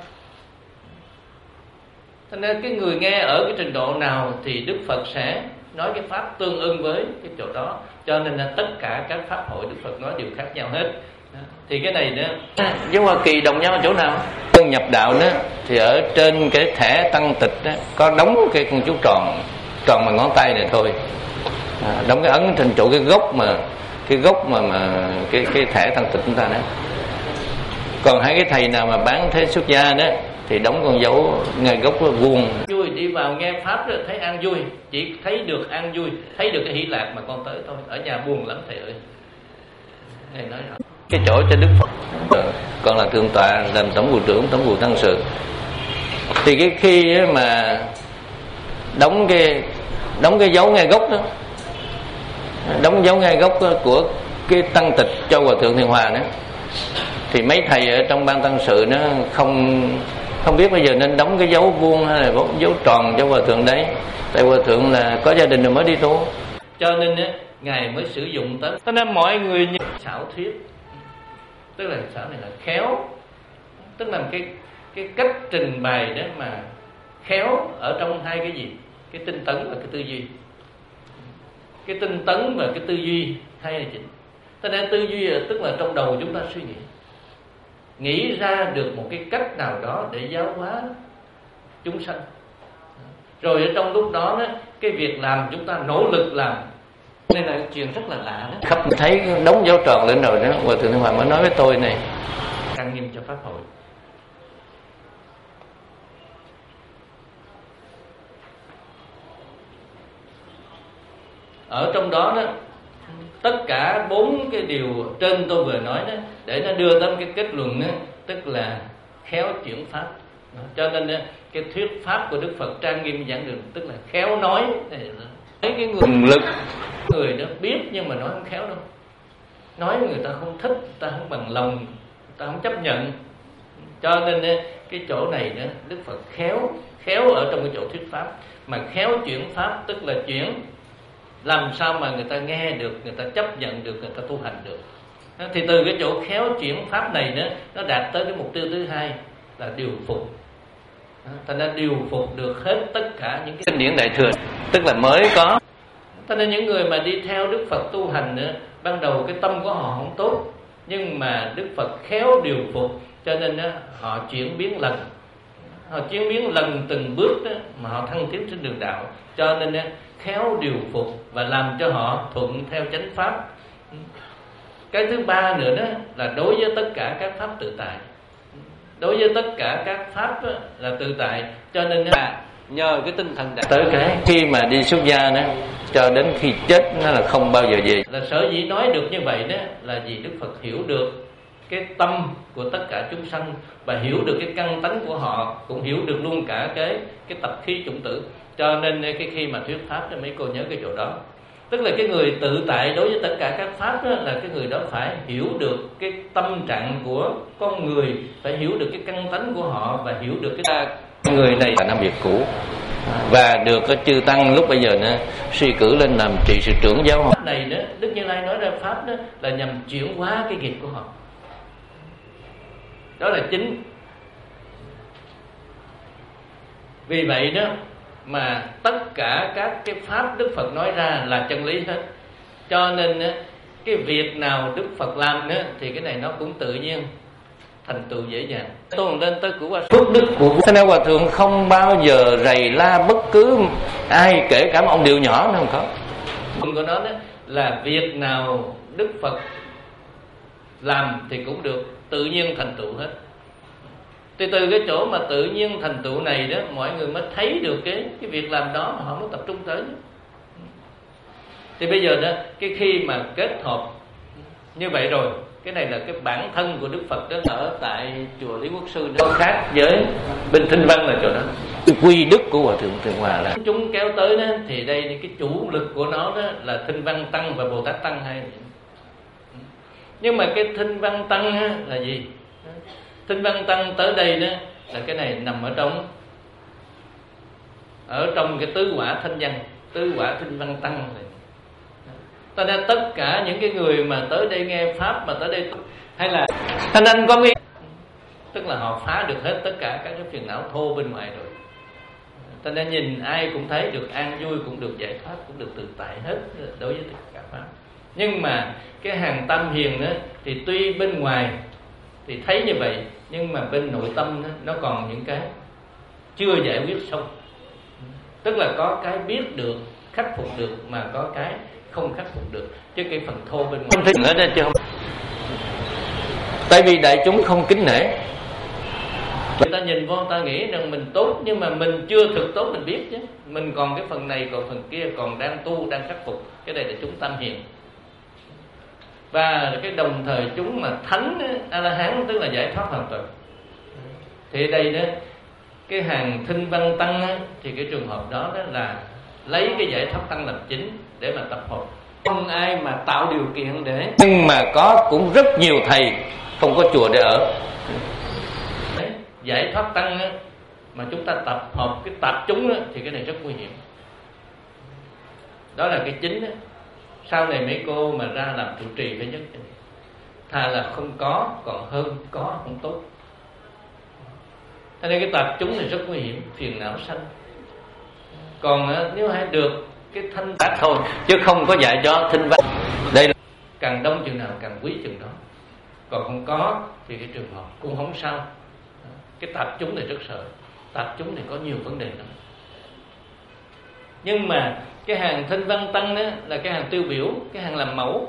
Cho nên cái người nghe ở cái trình độ nào thì Đức Phật sẽ nói cái pháp tương ưng với cái chỗ đó. Cho nên là tất cả các pháp hội Đức Phật nói đều khác nhau hết. Thì cái này nữa với Hoa Kỳ đồng nhau chỗ nào? Nhập đạo đó thì ở trên cái thẻ tăng tịch đó, có đóng cái con chú tròn tròn bằng ngón tay này thôi, à, đóng cái ấn trên chỗ cái gốc mà cái gốc mà mà cái cái thẻ tăng tịch chúng ta đó. Còn hai cái thầy nào mà bán thế xuất gia đó thì đóng con dấu ngay gốc vuông. Vui đi vào nghe pháp rồi thấy an vui, chỉ thấy được an vui, thấy được cái hỷ lạc mà con tới thôi. Ở nhà buồn lắm thầy ơi. Thầy nói rõ cái chỗ cho Đức Phật. Còn là thượng tọa làm tổng vụ trưởng, tổng vụ tăng sự. Thì cái khi mà đóng cái đóng cái dấu ngay gốc đó, đóng dấu ngay gốc của cái tăng tịch cho Hòa thượng Thiện Hòa đó, thì mấy thầy ở trong ban tăng sự nó không không biết bây giờ nên đóng cái dấu vuông hay là dấu tròn cho Hòa thượng đấy. Tại Hòa thượng là có gia đình rồi mới đi tu, cho nên á ngài mới sử dụng tới. Cho nên mọi người như xảo thuyết, tức là xảo này là khéo, tức là cái cái cách trình bày đó mà khéo ở trong hai cái gì, cái tinh tấn và cái tư duy. Cái tinh tấn và cái tư duy hai là chính. Cho nên tư duy là tức là trong đầu chúng ta suy nghĩ, nghĩ ra được một cái cách nào đó để giáo hóa chúng sanh. Rồi ở trong lúc đó, đó cái việc làm chúng ta nỗ lực làm. Nên là chuyện rất là lạ đó. Khắp thấy đóng dấu tròn lên rồi đó, Hòa thượng Thiện Hòa mới nói với tôi này, trang nghiêm cho pháp hội. Ở trong đó đó, tất cả bốn cái điều trên tôi vừa nói đó, để nó đưa tới cái kết luận đó, tức là khéo chuyển pháp. Cho nên cái thuyết pháp của Đức Phật trang nghiêm giảng đường, tức là khéo nói. Thấy cái người lực, người đó biết nhưng mà nói không khéo đâu. Nói người ta không thích, người ta không bằng lòng, người ta không chấp nhận. Cho nên cái chỗ này đó, Đức Phật khéo, khéo ở trong cái chỗ thuyết pháp. Mà khéo chuyển pháp tức là chuyển làm sao mà người ta nghe được, người ta chấp nhận được, người ta tu hành được. Thì từ cái chỗ khéo chuyển pháp này đó, nó đạt tới cái mục tiêu thứ hai là điều phục. Thành ra điều phục được hết tất cả những cái kinh điển đại thừa, tức là mới có. Cho nên những người mà đi theo Đức Phật tu hành nữa, ban đầu cái tâm của họ không tốt, nhưng mà Đức Phật khéo điều phục, cho nên đó, họ chuyển biến lần, họ chuyển biến lần từng bước đó, mà họ thăng tiến trên đường đạo. Cho nên đó, khéo điều phục và làm cho họ thuận theo chánh pháp. Cái thứ ba nữa đó là đối với tất cả các pháp tự tại. Đối với tất cả các pháp đó, là tự tại. Cho nên là nhờ cái tinh thần đạt tới cái khi mà đi xuất gia đó, cho đến khi chết nó là không bao giờ về. Là sở dĩ nói được như vậy đó là vì Đức Phật hiểu được cái tâm của tất cả chúng sanh và hiểu được cái căn tánh của họ, cũng hiểu được luôn cả cái cái tập khí chủng tử. Cho nên cái khi mà thuyết pháp cho mấy cô nhớ cái chỗ đó, tức là cái người tự tại đối với tất cả các pháp đó, là cái người đó phải hiểu được cái tâm trạng của con người, phải hiểu được cái căn tánh của họ và hiểu được cái người này là năm việc cũ và được cái chư tăng lúc bây giờ nó suy cử lên làm trị sự trưởng giáo hội này đó. Đức Như Lai nói ra pháp đó là nhằm chuyển hóa cái nghiệp của họ, đó là chính. Vì vậy đó mà tất cả các cái pháp Đức Phật nói ra là chân lý hết. Cho nên cái việc nào Đức Phật làm đó, thì cái này nó cũng tự nhiên thành tựu dễ dàng. Tôi lên tới của phước đức của Thế nên Hòa thượng không bao giờ rầy la bất cứ ai, kể cả một ông điều nhỏ nó không có. Của nó đó là việc nào Đức Phật làm thì cũng được tự nhiên thành tựu hết. Thì từ cái chỗ mà tự nhiên thành tựu này đó, mọi người mới thấy được cái cái việc làm đó mà họ mới tập trung tới. Thì bây giờ đó, cái khi mà kết hợp như vậy rồi, cái này là cái bản thân của Đức Phật đó, ở tại chùa Lý Quốc Sư đó khác với bên Thinh Văn là chỗ đó. Cái quy đức của Hòa thượng Thiện Hòa là chúng kéo tới đó, thì đây cái chủ lực của nó đó là Thinh Văn Tăng và Bồ Tát Tăng hay. Nhưng mà cái Thinh Văn Tăng á, là gì? Thinh Văn Tăng tới đây đó là cái này nằm ở trong ở trong cái tứ quả thanh văn, tứ quả Thinh Văn Tăng này. Cho nên tất cả những cái người mà tới đây nghe pháp, mà tới đây hay là thanh anh có nghe, tức là họ phá được hết tất cả các cái phiền não thô bên ngoài rồi. Cho nên nhìn ai cũng thấy được an vui, cũng được giải thoát, cũng được tự tại hết đối với tất cả pháp. Nhưng mà cái hàng tâm hiền đó thì tuy bên ngoài thì thấy như vậy, nhưng mà bên nội tâm đó, nó còn những cái chưa giải quyết xong. Tức là có cái biết được, khắc phục được, mà có cái không khắc phục được. Chứ cái phần thô bên ngoài không thích nữa đó chứ không. Tại vì đại chúng không kính nể, Người ta nhìn vô ta nghĩ rằng mình tốt, nhưng mà mình chưa thực tốt mình biết chứ. Mình còn cái phần này, còn phần kia, còn đang tu, đang khắc phục. Cái này là chúng tam hiền. Và cái đồng thời chúng mà thánh A-la-hán, tức là giải thoát hoàn toàn. Thì đây đó, cái hàng thinh văn tăng á, thì cái trường hợp đó, đó là lấy cái giải thoát tăng làm chính để mà tập hợp. Không ai mà tạo điều kiện để, nhưng mà có cũng rất nhiều thầy không có chùa để ở. Đấy, giải thoát tăng á, mà chúng ta tập hợp cái tạp chúng á, thì cái này rất nguy hiểm. Đó là cái chính á. Sau này mấy cô mà ra làm trụ trì phải nhất, thà là không có còn hơn có không tốt. Cho nên cái tạp chúng này rất nguy hiểm, phiền não sanh. Còn nếu hay được cái thanh tác thôi, chứ không có dạy cho thinh văn. Đây là càng đông chừng nào càng quý chừng đó. Còn không có thì cái trường hợp cũng không sao. Cái tạp chúng này rất sợ. Tạp chúng này có nhiều vấn đề lắm. Nhưng mà cái hàng thinh văn tăng đó là cái hàng tiêu biểu, cái hàng làm mẫu.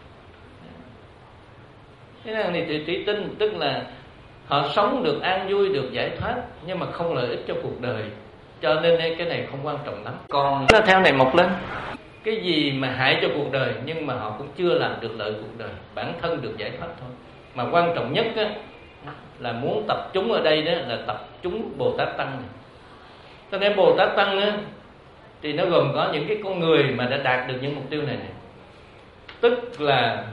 Cái hàng này thì trí tinh, tức là họ sống được an vui, được giải thoát, nhưng mà không lợi ích cho cuộc đời. Cho nên cái này không quan trọng lắm. Còn nó theo này mọc lên cái gì mà hại cho cuộc đời, nhưng mà họ cũng chưa làm được lợi cuộc đời, bản thân được giải thoát thôi. Mà quan trọng nhất á, là muốn tập chúng ở đây đó là tập chúng Bồ Tát Tăng này. Cho nên Bồ Tát Tăng á, thì nó gồm có những cái con người mà đã đạt được những mục tiêu này, này. Tức là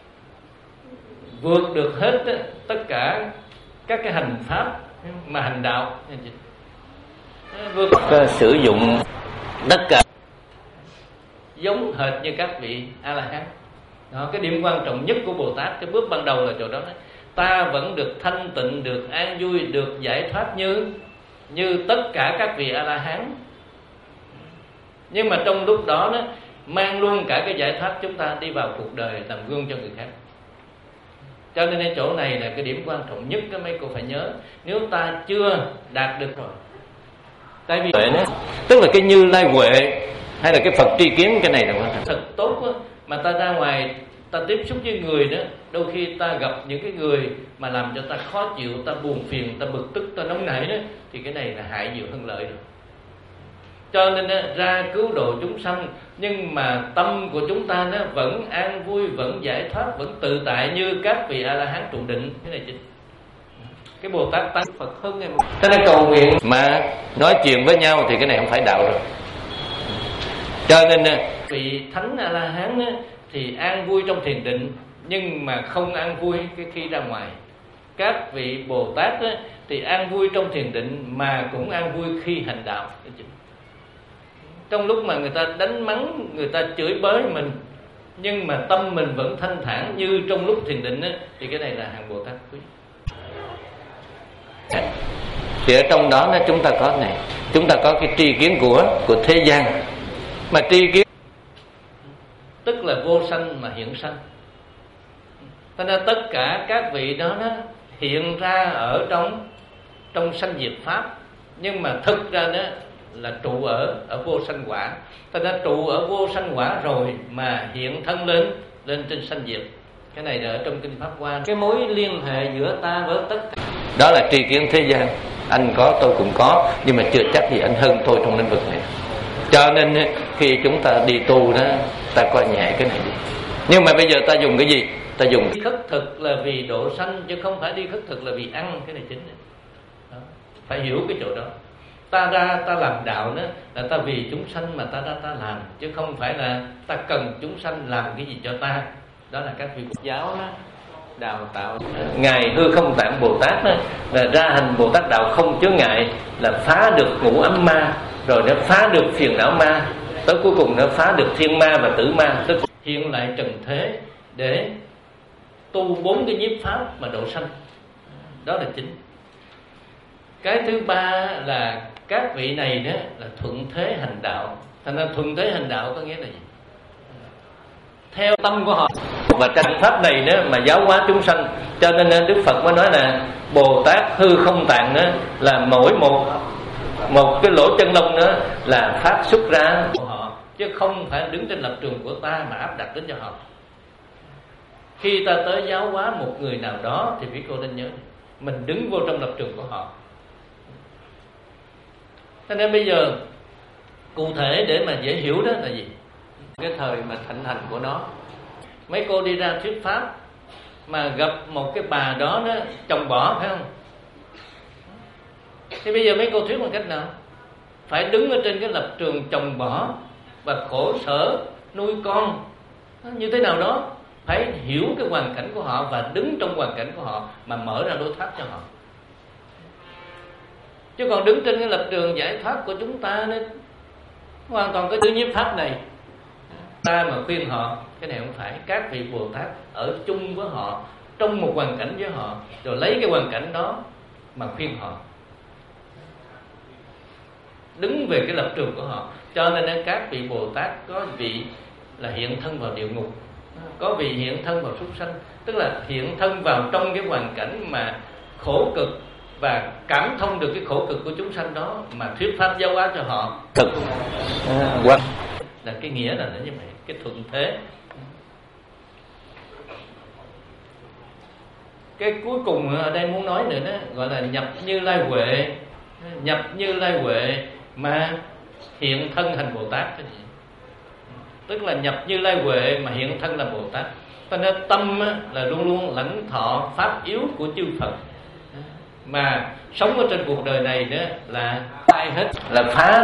vượt được hết á, tất cả các cái hành pháp mà hành đạo, vượt sử dụng tất cả giống hệt như các vị A-la-hán. Đó, cái điểm quan trọng nhất của Bồ Tát, cái bước ban đầu là chỗ đó, đó. Ta vẫn được thanh tịnh, được an vui, được giải thoát như như tất cả các vị A-la-hán. Nhưng mà trong lúc đó, đó mang luôn cả cái giải thoát chúng ta đi vào cuộc đời, làm gương cho người khác. Cho nên cái chỗ này là cái điểm quan trọng nhất đó mấy cô phải nhớ. Nếu ta chưa đạt được rồi, tại vì đó, tức là cái Như Lai Huệ hay là cái Phật tri kiến, cái này là quan trọng. Thật tốt đó, mà ta ra ngoài ta tiếp xúc với người đó, đôi khi ta gặp những cái người mà làm cho ta khó chịu, ta buồn phiền, ta bực tức, ta nóng nảy đó, thì cái này là hại nhiều hơn lợi rồi. Cho nên đó, ra cứu độ chúng sanh, nhưng mà tâm của chúng ta nó vẫn an vui, vẫn giải thoát, vẫn tự tại như các vị A-la-hán trụ định. Cái này chính cái Bồ Tát Tăng Phật hơn ngày một. Cho nên cầu nguyện mà nói chuyện với nhau thì cái này không phải đạo rồi. Cho nên vị Thánh A-la-hán thì an vui trong thiền định, nhưng mà không an vui cái khi ra ngoài. Các vị Bồ Tát thì an vui trong thiền định mà cũng an vui khi hành đạo. Trong lúc mà người ta đánh mắng, người ta chửi bới mình, nhưng mà tâm mình vẫn thanh thản như trong lúc thiền định ấy, thì cái này là hàng Bồ Tát quý. Thì ở trong đó chúng ta có này, chúng ta có cái tri kiến của của thế gian, mà tri kiến tức là vô sanh mà hiện sanh. Cho nên tất cả các vị đó, đó hiện ra ở trong trong sanh diệt pháp, nhưng mà thực ra đó là trụ ở ở vô sanh quả. Ta đã trụ ở vô sanh quả rồi mà hiện thân lên lên trên sanh diệt. Cái này là ở trong kinh Pháp Hoa. Cái mối liên hệ giữa ta với tất cả đó là tri kiến thế gian. Anh có tôi cũng có, nhưng mà chưa chắc gì anh hơn tôi trong lĩnh vực này. Cho nên khi chúng ta đi tu đó, ta coi nhẹ cái này đi. Nhưng mà bây giờ ta dùng cái gì? Ta dùng đi khất thực là vì độ sanh, chứ không phải đi khất thực là vì ăn. Cái này chính đó. Phải hiểu cái chỗ đó. Ta ra ta làm đạo đó là ta vì chúng sanh mà ta ra ta làm, chứ không phải là ta cần chúng sanh làm cái gì cho ta. Đó là các vị giáo đó đào tạo. Ngài Hư Không Tạng Bồ Tát đó, là ra hành Bồ Tát đạo không chướng ngại, là phá được ngũ ấm ma, rồi nó phá được phiền não ma, tới cuối cùng nó phá được thiên ma và tử ma, tức hiện lại trần thế để tu bốn cái nhiếp pháp mà độ sanh. Đó là chính. Cái thứ ba là các vị này đó là thuận thế hành đạo. Thành ra thuận thế hành đạo có nghĩa là gì? Theo tâm của họ. Và trong pháp này đó mà giáo hóa chúng sanh. Cho nên Đức Phật mới nói là Bồ Tát Hư Không Tạng đó là mỗi một một cái lỗ chân lông đó là phát xuất ra của họ, chứ không phải đứng trên lập trường của ta mà áp đặt đến cho họ. Khi ta tới giáo hóa một người nào đó thì quý cô nên nhớ, mình đứng vô trong lập trường của họ. Cho nên bây giờ cụ thể để mà dễ hiểu đó là gì? Cái thời mà thịnh hành của nó, mấy cô đi ra thuyết pháp mà gặp một cái bà đó đó chồng bỏ, phải không? Thì bây giờ mấy cô thuyết bằng cách nào? Phải đứng ở trên cái lập trường chồng bỏ và khổ sở nuôi con như thế nào đó, phải hiểu cái hoàn cảnh của họ và đứng trong hoàn cảnh của họ mà mở ra lối thoát cho họ. Chứ còn đứng trên cái lập trường giải thoát của chúng ta nên hoàn toàn cái tứ nhiếp pháp này, ta mà khuyên họ cái này không phải. Các vị Bồ Tát ở chung với họ trong một hoàn cảnh với họ, rồi lấy cái hoàn cảnh đó mà khuyên họ, đứng về cái lập trường của họ. Cho nên các vị Bồ Tát có vị là hiện thân vào địa ngục, có vị hiện thân vào súc sanh, tức là hiện thân vào trong cái hoàn cảnh mà khổ cực và cảm thông được cái khổ cực của chúng sanh đó mà thuyết pháp giáo hóa cho họ thực à, là cái nghĩa là như vậy, cái thuận thế. Cái cuối cùng ở đây muốn nói nữa đó gọi là nhập Như Lai Huệ, nhập Như Lai Huệ mà hiện thân thành Bồ Tát. Tức là nhập Như Lai Huệ mà hiện thân là Bồ Tát. Cho nên tâm là luôn luôn lãnh thọ pháp yếu của chư Phật, mà sống ở trên cuộc đời này đó là ai hết là phá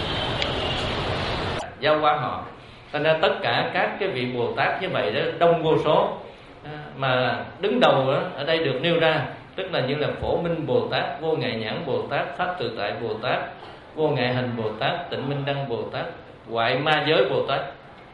giao hóa họ. Cho nên tất cả các cái vị Bồ Tát như vậy đó đông vô số, mà đứng đầu đó, ở đây được nêu ra tức là như là Phổ Minh Bồ Tát, Vô Ngại Nhãn Bồ Tát, Pháp Tự Tại Bồ Tát, Vô Ngại Hành Bồ Tát, Tịnh Minh Đăng Bồ Tát, Hoại Ma Giới Bồ Tát.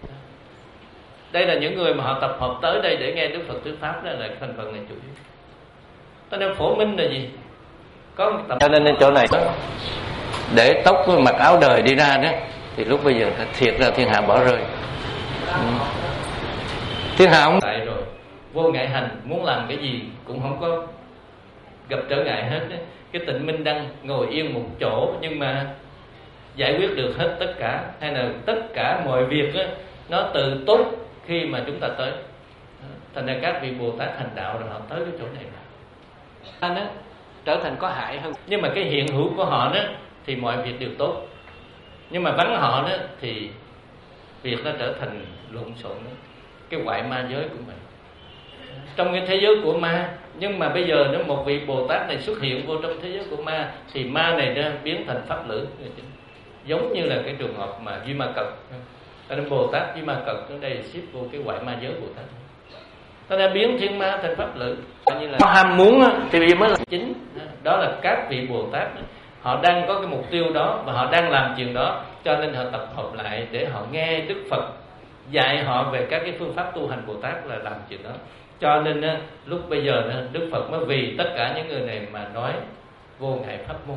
Đây là những người mà họ tập hợp tới đây để nghe Đức Phật thuyết pháp, đó là thành phần này chủ yếu. Cho nên Phổ Minh là gì? Có một tập. Cho nên chỗ này đó, để tóc mặc áo đời đi ra đó, thì lúc bây giờ thiệt ra thiên hạ bỏ rơi. Ừ. Thiên hạ không tại rồi. Vô Ngại Hành muốn làm cái gì cũng không có gặp trở ngại hết đấy. Cái Tịnh Minh Đăng ngồi yên một chỗ nhưng mà giải quyết được hết tất cả, hay là tất cả mọi việc đó, nó tự tốt khi mà chúng ta tới. Thành ra các vị Bồ Tát thành đạo rồi họ tới cái chỗ này anh á trở thành có hại hơn, nhưng mà cái hiện hữu của họ đó thì mọi việc đều tốt, nhưng mà vắng họ đó thì việc nó trở thành lộn xộn. Cái hoại ma giới cũng vậy, trong cái thế giới của ma, nhưng mà bây giờ nếu một vị Bồ Tát này xuất hiện vô trong thế giới của ma thì ma này nó biến thành pháp lữ, giống như là cái trường hợp mà Duy Ma Cật. Cho nên Bồ Tát Duy Ma Cật ở đây xếp vô cái hoại ma giới Bồ Tát, cho nên biến thiên ma thành pháp lữ. Như là ham muốn thì bây giờ mới là chính. Đó là các vị Bồ Tát họ đang có cái mục tiêu đó và họ đang làm chuyện đó, cho nên họ tập hợp lại để họ nghe Đức Phật dạy họ về các cái phương pháp tu hành Bồ Tát là làm chuyện đó. Cho nên lúc bây giờ Đức Phật mới vì tất cả những người này mà nói vô ngại pháp môn.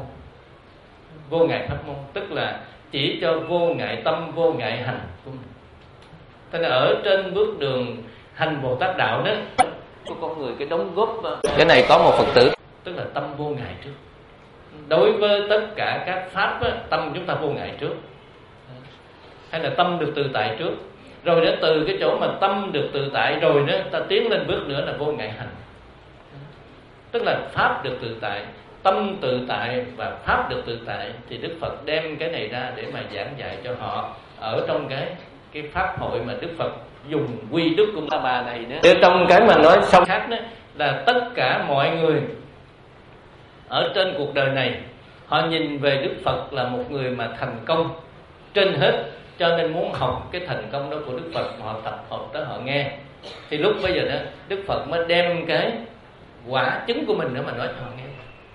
Vô ngại pháp môn tức là chỉ cho vô ngại tâm, vô ngại hành của mình. Thế nên ở trên bước đường hành Bồ Tát đạo đó, của con người cái đóng góp, cái này có một Phật tử tức là tâm vô ngại trước. Đối với tất cả các pháp đó, tâm chúng ta vô ngại trước, hay là tâm được tự tại trước, rồi đến từ cái chỗ mà tâm được tự tại rồi đó ta tiến lên bước nữa là vô ngại hành. Tức là pháp được tự tại, tâm tự tại và pháp được tự tại, thì Đức Phật đem cái này ra để mà giảng dạy cho họ ở trong cái cái pháp hội mà Đức Phật dùng quy đức của bà này nữa. Ở trong cái mà nói sâu khác đó là tất cả mọi người ở trên cuộc đời này họ nhìn về Đức Phật là một người mà thành công trên hết, cho nên muốn học cái thành công đó của Đức Phật mà họ tập hợp đó họ nghe. Thì lúc bây giờ đó Đức Phật mới đem cái quả chứng của mình nữa mà nói cho họ nghe.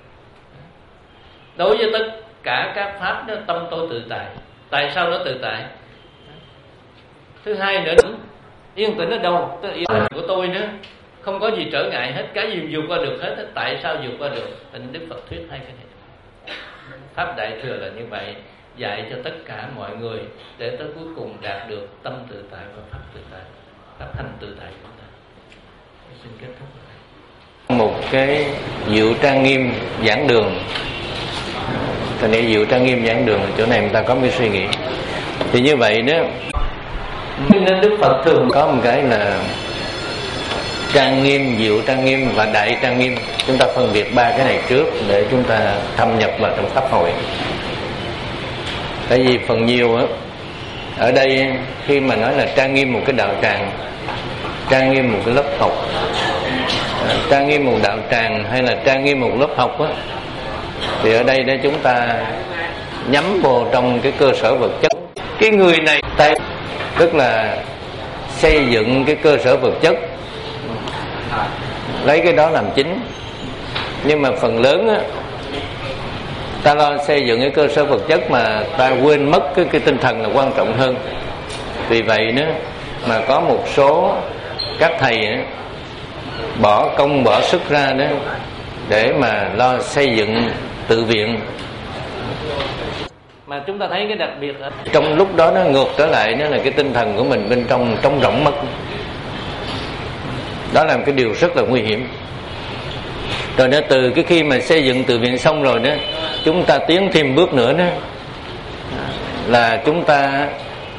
Đối với tất cả các pháp đó, tâm tôi tự tại. Tại sao nó tự tại? Thứ hai nữa, yên tĩnh ở đâu? Tức là yên tĩnh của tôi nữa, không có gì trở ngại hết, cái gì vượt qua được hết. Tại sao vượt qua được? Thì Đức Phật thuyết hai cái này. Pháp Đại Thừa là như vậy, dạy cho tất cả mọi người để tới cuối cùng đạt được tâm tự tại và pháp tự tại, pháp hành tự tại của ta. Xin kết thúc. Một cái Diệu Trang Nghiêm giảng đường. Thành ra Diệu Trang Nghiêm giảng đường, chỗ này người ta có một suy nghĩ. Thì như vậy đó, nên Đức Phật thường có một cái là Trang Nghiêm, Diệu Trang Nghiêm và Đại Trang Nghiêm. Chúng ta phân biệt ba cái này trước để chúng ta thâm nhập vào trong pháp hội. Tại vì phần nhiều á, ở đây khi mà nói là trang nghiêm một cái đạo tràng, trang nghiêm một cái lớp học, trang nghiêm một đạo tràng hay là trang nghiêm một lớp học á, thì ở đây đó chúng ta nhắm vô trong cái cơ sở vật chất. Cái người này tức là xây dựng cái cơ sở vật chất, lấy cái đó làm chính. Nhưng mà phần lớn á, ta lo xây dựng cái cơ sở vật chất mà ta quên mất cái, cái tinh thần là quan trọng hơn. Vì vậy nữa mà có một số các thầy á, bỏ công bỏ sức ra đó để mà lo xây dựng tự viện. Mà chúng ta thấy cái đặc biệt ở trong lúc đó nó ngược trở lại, đó là cái tinh thần của mình bên trong trống rỗng mất. Đó là một cái điều rất là nguy hiểm. Rồi đó, từ cái khi mà xây dựng tự viện xong rồi đó, chúng ta tiến thêm bước nữa đó là chúng ta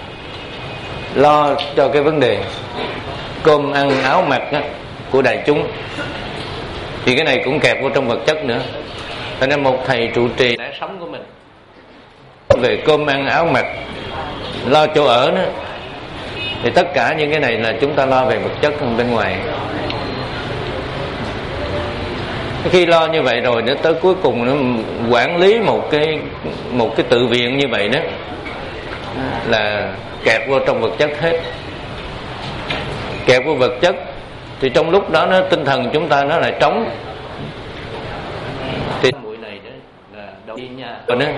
lo cho cái vấn đề cơm ăn áo mặc đó, của đại chúng. Thì cái này cũng kẹp vô trong vật chất nữa. Cho nên một thầy trụ trì lẽ sống của mình về cơm ăn áo mặc, lo chỗ ở đó, thì tất cả những cái này là chúng ta lo về vật chất bên ngoài. Khi lo như vậy rồi nó tới cuối cùng nó quản lý một cái một cái tự viện như vậy đó là kẹp vô trong vật chất hết. Kẹp vô vật chất thì trong lúc đó nó tinh thần chúng ta nó lại trống. Thì buổi này đó là đầu đi nha. Rồi đó,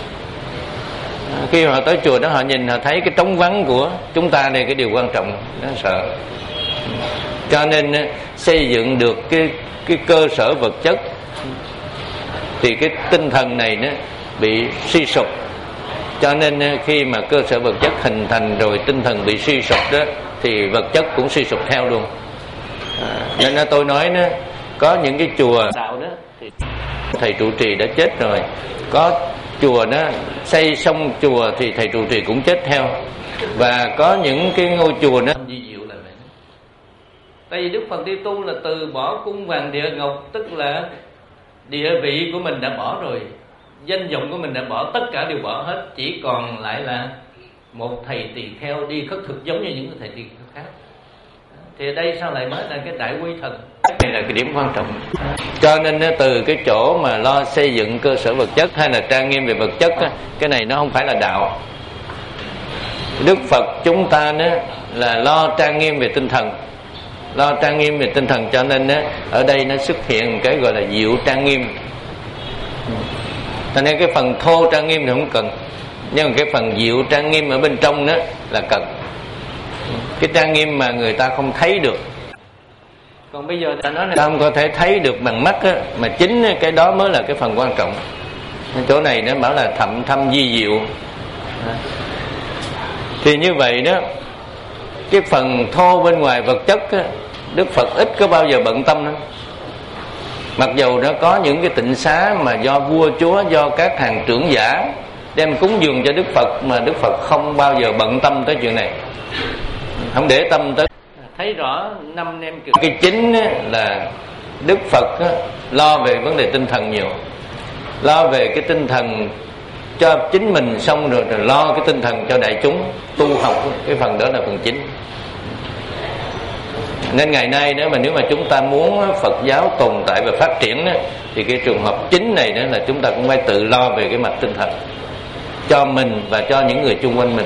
khi họ tới chùa đó họ nhìn họ thấy cái trống vắng của chúng ta đây, cái điều quan trọng nó sợ. Cho nên xây dựng được cái cái cơ sở vật chất thì cái tinh thần này nó bị suy sụp. Cho nên khi mà cơ sở vật chất hình thành rồi tinh thần bị suy sụp đó thì vật chất cũng suy sụp theo luôn. À, nên là tôi nói đó, có những cái chùa đạo đó thì thầy trụ trì đã chết rồi, có chùa đó xây xong chùa thì thầy trụ trì cũng chết theo, và có những cái ngôi chùa đó di diệu là vậy. Tại vì Đức Phật đi tu là từ bỏ cung vàng địa ngọc, tức là địa vị của mình đã bỏ rồi, danh vọng của mình đã bỏ, tất cả đều bỏ hết, chỉ còn lại là một thầy tỳ kheo đi khất thực giống như những thầy tỳ kheo khác. Thì đây sao lại mới là cái đại quy thần? Đây là cái điểm quan trọng. Cho nên từ cái chỗ mà lo xây dựng cơ sở vật chất hay là trang nghiêm về vật chất, cái này nó không phải là đạo. Đức Phật chúng ta đó là lo trang nghiêm về tinh thần, lo trang nghiêm về tinh thần, cho nên ở đây nó xuất hiện cái gọi là diệu trang nghiêm. Cho nên cái phần thô trang nghiêm thì không cần, nhưng mà cái phần diệu trang nghiêm ở bên trong đó là cần. Cái trang nghiêm mà người ta không thấy được. Còn bây giờ ta nói là ta không có thể thấy được bằng mắt á, mà chính cái đó mới là cái phần quan trọng. Chỗ này nó bảo là thậm thâm di diệu. Thì như vậy đó, cái phần thô bên ngoài vật chất á, Đức Phật ít có bao giờ bận tâm lắm. Mặc dù nó có những cái tịnh xá mà do vua chúa, do các hàng trưởng giả đem cúng dường cho Đức Phật, mà Đức Phật không bao giờ bận tâm tới chuyện này, không để tâm tới. Thấy rõ năm nem kiều. Cái chính là Đức Phật lo về vấn đề tinh thần nhiều, lo về cái tinh thần cho chính mình xong rồi, rồi lo cái tinh thần cho đại chúng tu học. Cái phần đó là phần chính. Nên ngày nay đó mà nếu mà chúng ta muốn Phật giáo tồn tại và phát triển đó, thì cái trường hợp chính này đó là chúng ta cũng phải tự lo về cái mặt tinh thần cho mình và cho những người chung quanh mình.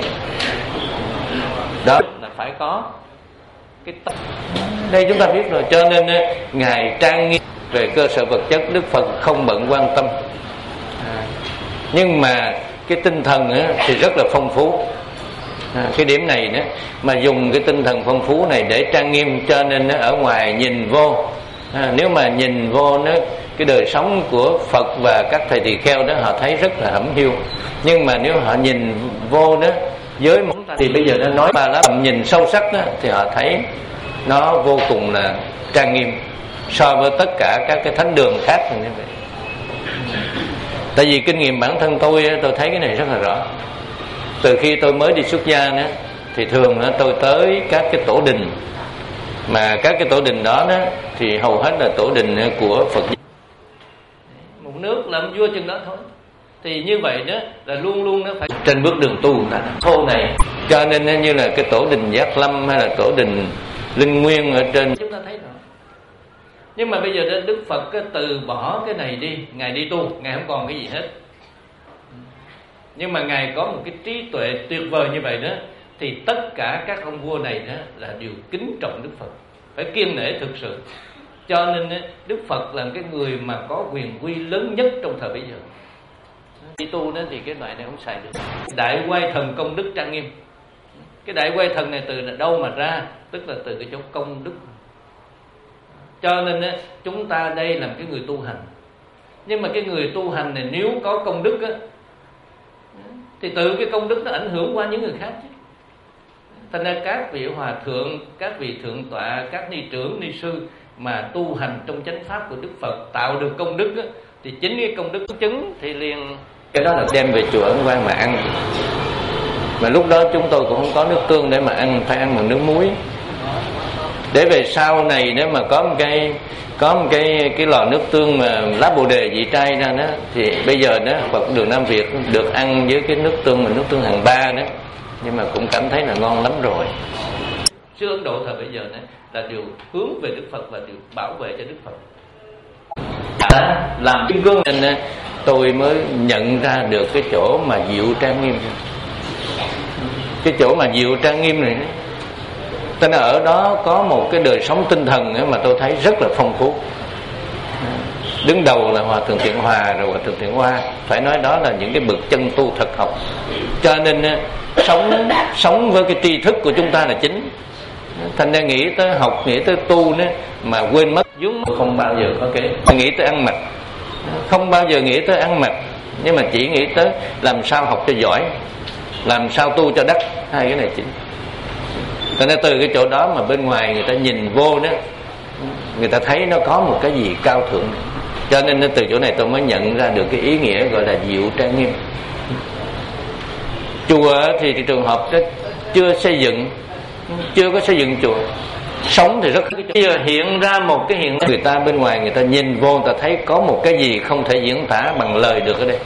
Đó là phải có cái tâm. Đây chúng ta biết rồi. Cho nên ngài trang nghiêm về cơ sở vật chất, Đức Phật không bận quan tâm. À, nhưng mà cái tinh thần á, thì rất là phong phú. À, cái điểm này đó mà dùng cái tinh thần phong phú này để trang nghiêm, cho nên nó ở ngoài nhìn vô, à, nếu mà nhìn vô nó cái đời sống của Phật và các thầy tỳ kheo đó họ thấy rất là hẩm hiu. Nhưng mà nếu họ nhìn vô đó với một thì bây giờ nó nói ba lá nhìn sâu sắc đó, thì họ thấy nó vô cùng là trang nghiêm so với tất cả các cái thánh đường khác như vậy. Tại vì kinh nghiệm bản thân tôi tôi thấy cái này rất là rõ. Từ khi tôi mới đi xuất gia nữa thì thường đó, tôi tới các cái tổ đình, mà các cái tổ đình đó, đó thì hầu hết là tổ đình của Phật. Một nước làm vua chừng đó thôi. Thì như vậy đó là luôn luôn nó phải trên bước đường tu người ta thô này. Cho nên như là cái tổ đình Giác Lâm hay là tổ đình Linh Nguyên ở trên chúng ta thấy rõ. Nhưng mà bây giờ Đức Phật từ bỏ cái này đi, Ngài đi tu, Ngài không còn cái gì hết. Nhưng mà Ngài có một cái trí tuệ tuyệt vời như vậy đó, thì tất cả các ông vua này đó là đều kính trọng Đức Phật, phải kiêng nể thực sự. Cho nên Đức Phật là cái người mà có quyền quy lớn nhất trong thời bây giờ. Đi tu đó thì cái loại này không xài được. Đại Quay Thần công đức trang nghiêm. Cái Đại Quay Thần này từ đâu mà ra? Tức là từ cái chỗ công đức. Cho nên chúng ta đây là cái người tu hành. Nhưng mà cái người tu hành này nếu có công đức á, thì từ cái công đức nó ảnh hưởng qua những người khác chứ. Thành ra các vị hòa thượng, các vị thượng tọa, các ni trưởng, ni sư mà tu hành trong chánh pháp của Đức Phật tạo được công đức á, thì chính cái công đức chứng thì liền cái đó là đem về chùa Ấn Quang mà ăn. Mà lúc đó chúng tôi cũng không có nước tương để mà ăn, phải ăn bằng nước muối. Để về sau này nếu mà có một cái có một cái cái lò nước tương mà lá bồ đề vị trai ra đó, thì bây giờ đó Phật đường Nam Việt được ăn với cái nước tương mà nước tương hàng ba đó, nhưng mà cũng cảm thấy là ngon lắm rồi. Sư Ấn Độ thời bây giờ đó là điều hướng về Đức Phật và điều bảo vệ cho Đức Phật. Đã làm kim cương nên tôi mới nhận ra được cái chỗ mà diệu trang nghiêm, cái chỗ mà diệu trang nghiêm này. Cho nên ở đó có một cái đời sống tinh thần mà tôi thấy rất là phong phú. Đứng đầu là Hòa Thượng Thiện Hòa rồi Hòa Thượng Thiện Hoa, phải nói đó là những cái bậc chân tu thật học. Cho nên sống sống với cái tri thức của chúng ta là chính. Thành ra nghĩ tới học, nghĩ tới tu nữa mà quên mất vướng, không bao giờ có cái nghĩ tới ăn mặc, không bao giờ nghĩ tới ăn mặc, nhưng mà chỉ nghĩ tới làm sao học cho giỏi, làm sao tu cho đắc, hai cái này chính. Cho nên từ cái chỗ đó mà bên ngoài người ta nhìn vô đó, người ta thấy nó có một cái gì cao thượng. Cho nên từ chỗ này tôi mới nhận ra được cái ý nghĩa gọi là diệu trang nghiêm. Chùa thì, thì trường hợp đó chưa xây dựng, chưa có xây dựng chùa. Sống thì rất chưa hiện ra một cái hiện, người ta bên ngoài người ta nhìn vô, người ta thấy có một cái gì không thể diễn tả bằng lời được ở đây.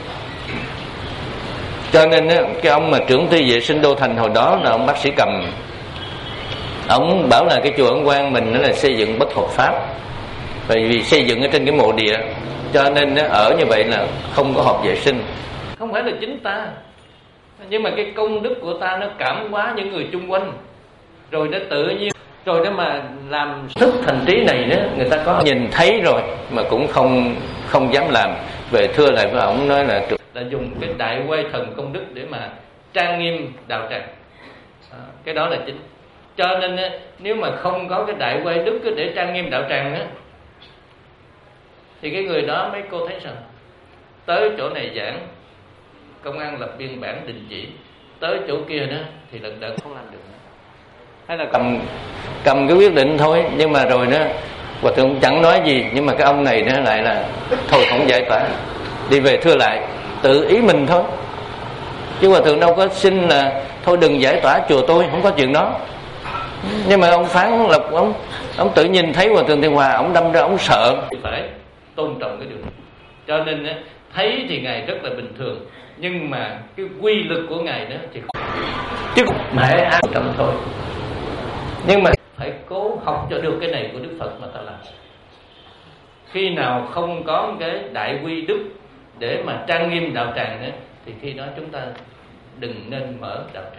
Cho nên cái ông mà trưởng ty vệ sinh Đô Thành hồi đó là ông bác sĩ Cầm, ông bảo là cái chùa Ấn Quang mình nó là xây dựng bất hợp pháp, bởi vì xây dựng ở trên cái mộ địa, cho nên nó ở như vậy là không có hợp vệ sinh. Không phải là chính ta, nhưng mà cái công đức của ta nó cảm hóa những người chung quanh, rồi nó tự nhiên, rồi đó mà làm thức thành trí này đó, người ta có nhìn thấy rồi mà cũng không không dám làm. Về thưa lại với ông nói là là dùng cái Đại Quay Thần công đức để mà trang nghiêm đạo tràng, à, cái đó là chính. Cho nên nếu mà không có cái Đại Quay đức để trang nghiêm đạo tràng á, thì cái người đó mấy cô thấy sao? Tới chỗ này giảng, công an lập biên bản đình chỉ, tới chỗ kia đó thì lần đợt không làm được nữa. Hay là cầm cầm cái quyết định thôi, nhưng mà rồi đó Hòa Thượng chẳng nói gì, nhưng mà cái ông này nó lại là thôi không giải tỏa, đi về thưa lại tự ý mình thôi, chứ Hòa Thượng đâu có xin là thôi đừng giải tỏa chùa tôi, không có chuyện đó. Nhưng mà ông Phán Lộc ông ông tự nhìn thấy Hòa Thượng Thiện Hòa, ông đâm ra ông sợ, phải tôn trọng cái điều này. Cho nên thấy thì ngài rất là bình thường, nhưng mà cái quy lực của ngài đó thì chứ không phải an tâm thôi. Nhưng mà phải cố học cho được cái này của Đức Phật mà ta làm. Khi nào không có cái đại quy đức để mà trang nghiêm đạo tràng nữa, thì khi đó chúng ta đừng nên mở đạo tràng.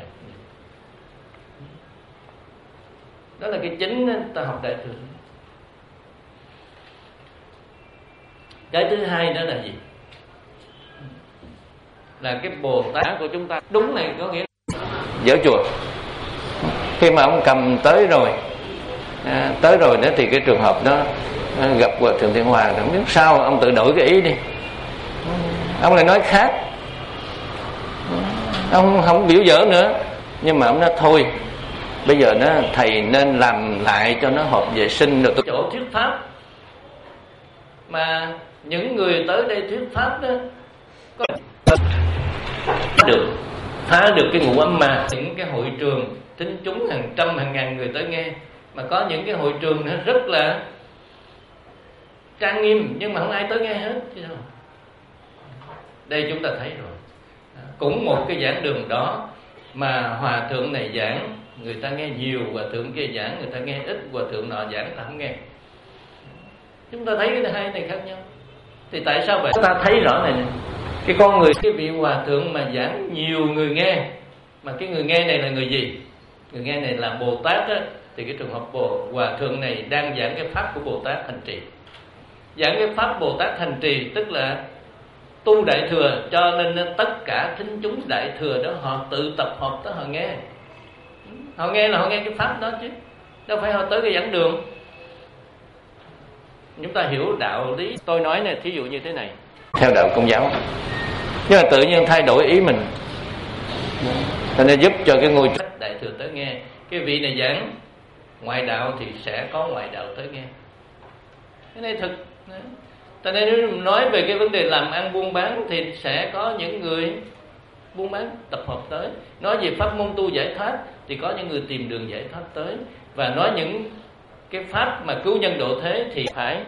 Đó là cái chính ta học đại thừa. Cái thứ hai đó là gì? Là cái Bồ Tát của chúng ta. Đúng này có nghĩa dở chùa. Khi mà ông Cầm tới rồi à, tới rồi đó thì cái trường hợp đó à, gặp Hòa Thượng Thiện Hòa, không biết sao ông tự đổi cái ý đi, ông lại nói khác, ông không biểu dở nữa, nhưng mà ông nói thôi bây giờ nó thầy nên làm lại cho nó hợp vệ sinh được. Chỗ thuyết pháp mà những người tới đây thuyết pháp đó có được phá được cái ngũ ấm ma. Những cái hội trường thính chúng hàng trăm hàng ngàn người tới nghe, mà có những cái hội trường nó rất là trang nghiêm nhưng mà không ai tới nghe hết chứ đâu. Đây chúng ta thấy rồi. Cũng một cái giảng đường đó mà hòa thượng này giảng, người ta nghe nhiều, hòa thượng kia giảng, người ta nghe ít, hòa thượng nọ giảng, ta không nghe. Chúng ta thấy cái hai này khác nhau. Thì tại sao vậy? Chúng ta thấy rõ này, này. Cái con người, cái vị hòa thượng mà giảng nhiều người nghe, mà cái người nghe này là người gì? Người nghe này là Bồ Tát á, thì cái trường hợp Bồ hòa thượng này đang giảng cái pháp của Bồ Tát hành trì. Giảng cái pháp Bồ Tát hành trì tức là tu đại thừa, cho nên tất cả thính chúng đại thừa đó họ tự tập hợp tới họ nghe. Họ nghe là họ nghe cái pháp đó chứ, đâu phải họ tới cái giảng đường. Chúng ta hiểu đạo lý. Tôi nói này, thí dụ như thế này, theo đạo Công giáo, nhưng mà tự nhiên thay đổi ý mình, cho nên giúp cho cái ngôi đại thừa tới nghe. Cái vị này giảng ngoại đạo thì sẽ có ngoại đạo tới nghe. Cái này thực. Cho nên nếu nói về cái vấn đề làm ăn buôn bán thì sẽ có những người buôn bán tập hợp tới. Nói về pháp môn tu giải thoát thì có những người tìm đường giải thoát tới. Và nói những cái pháp mà cứu nhân độ thế thì phải.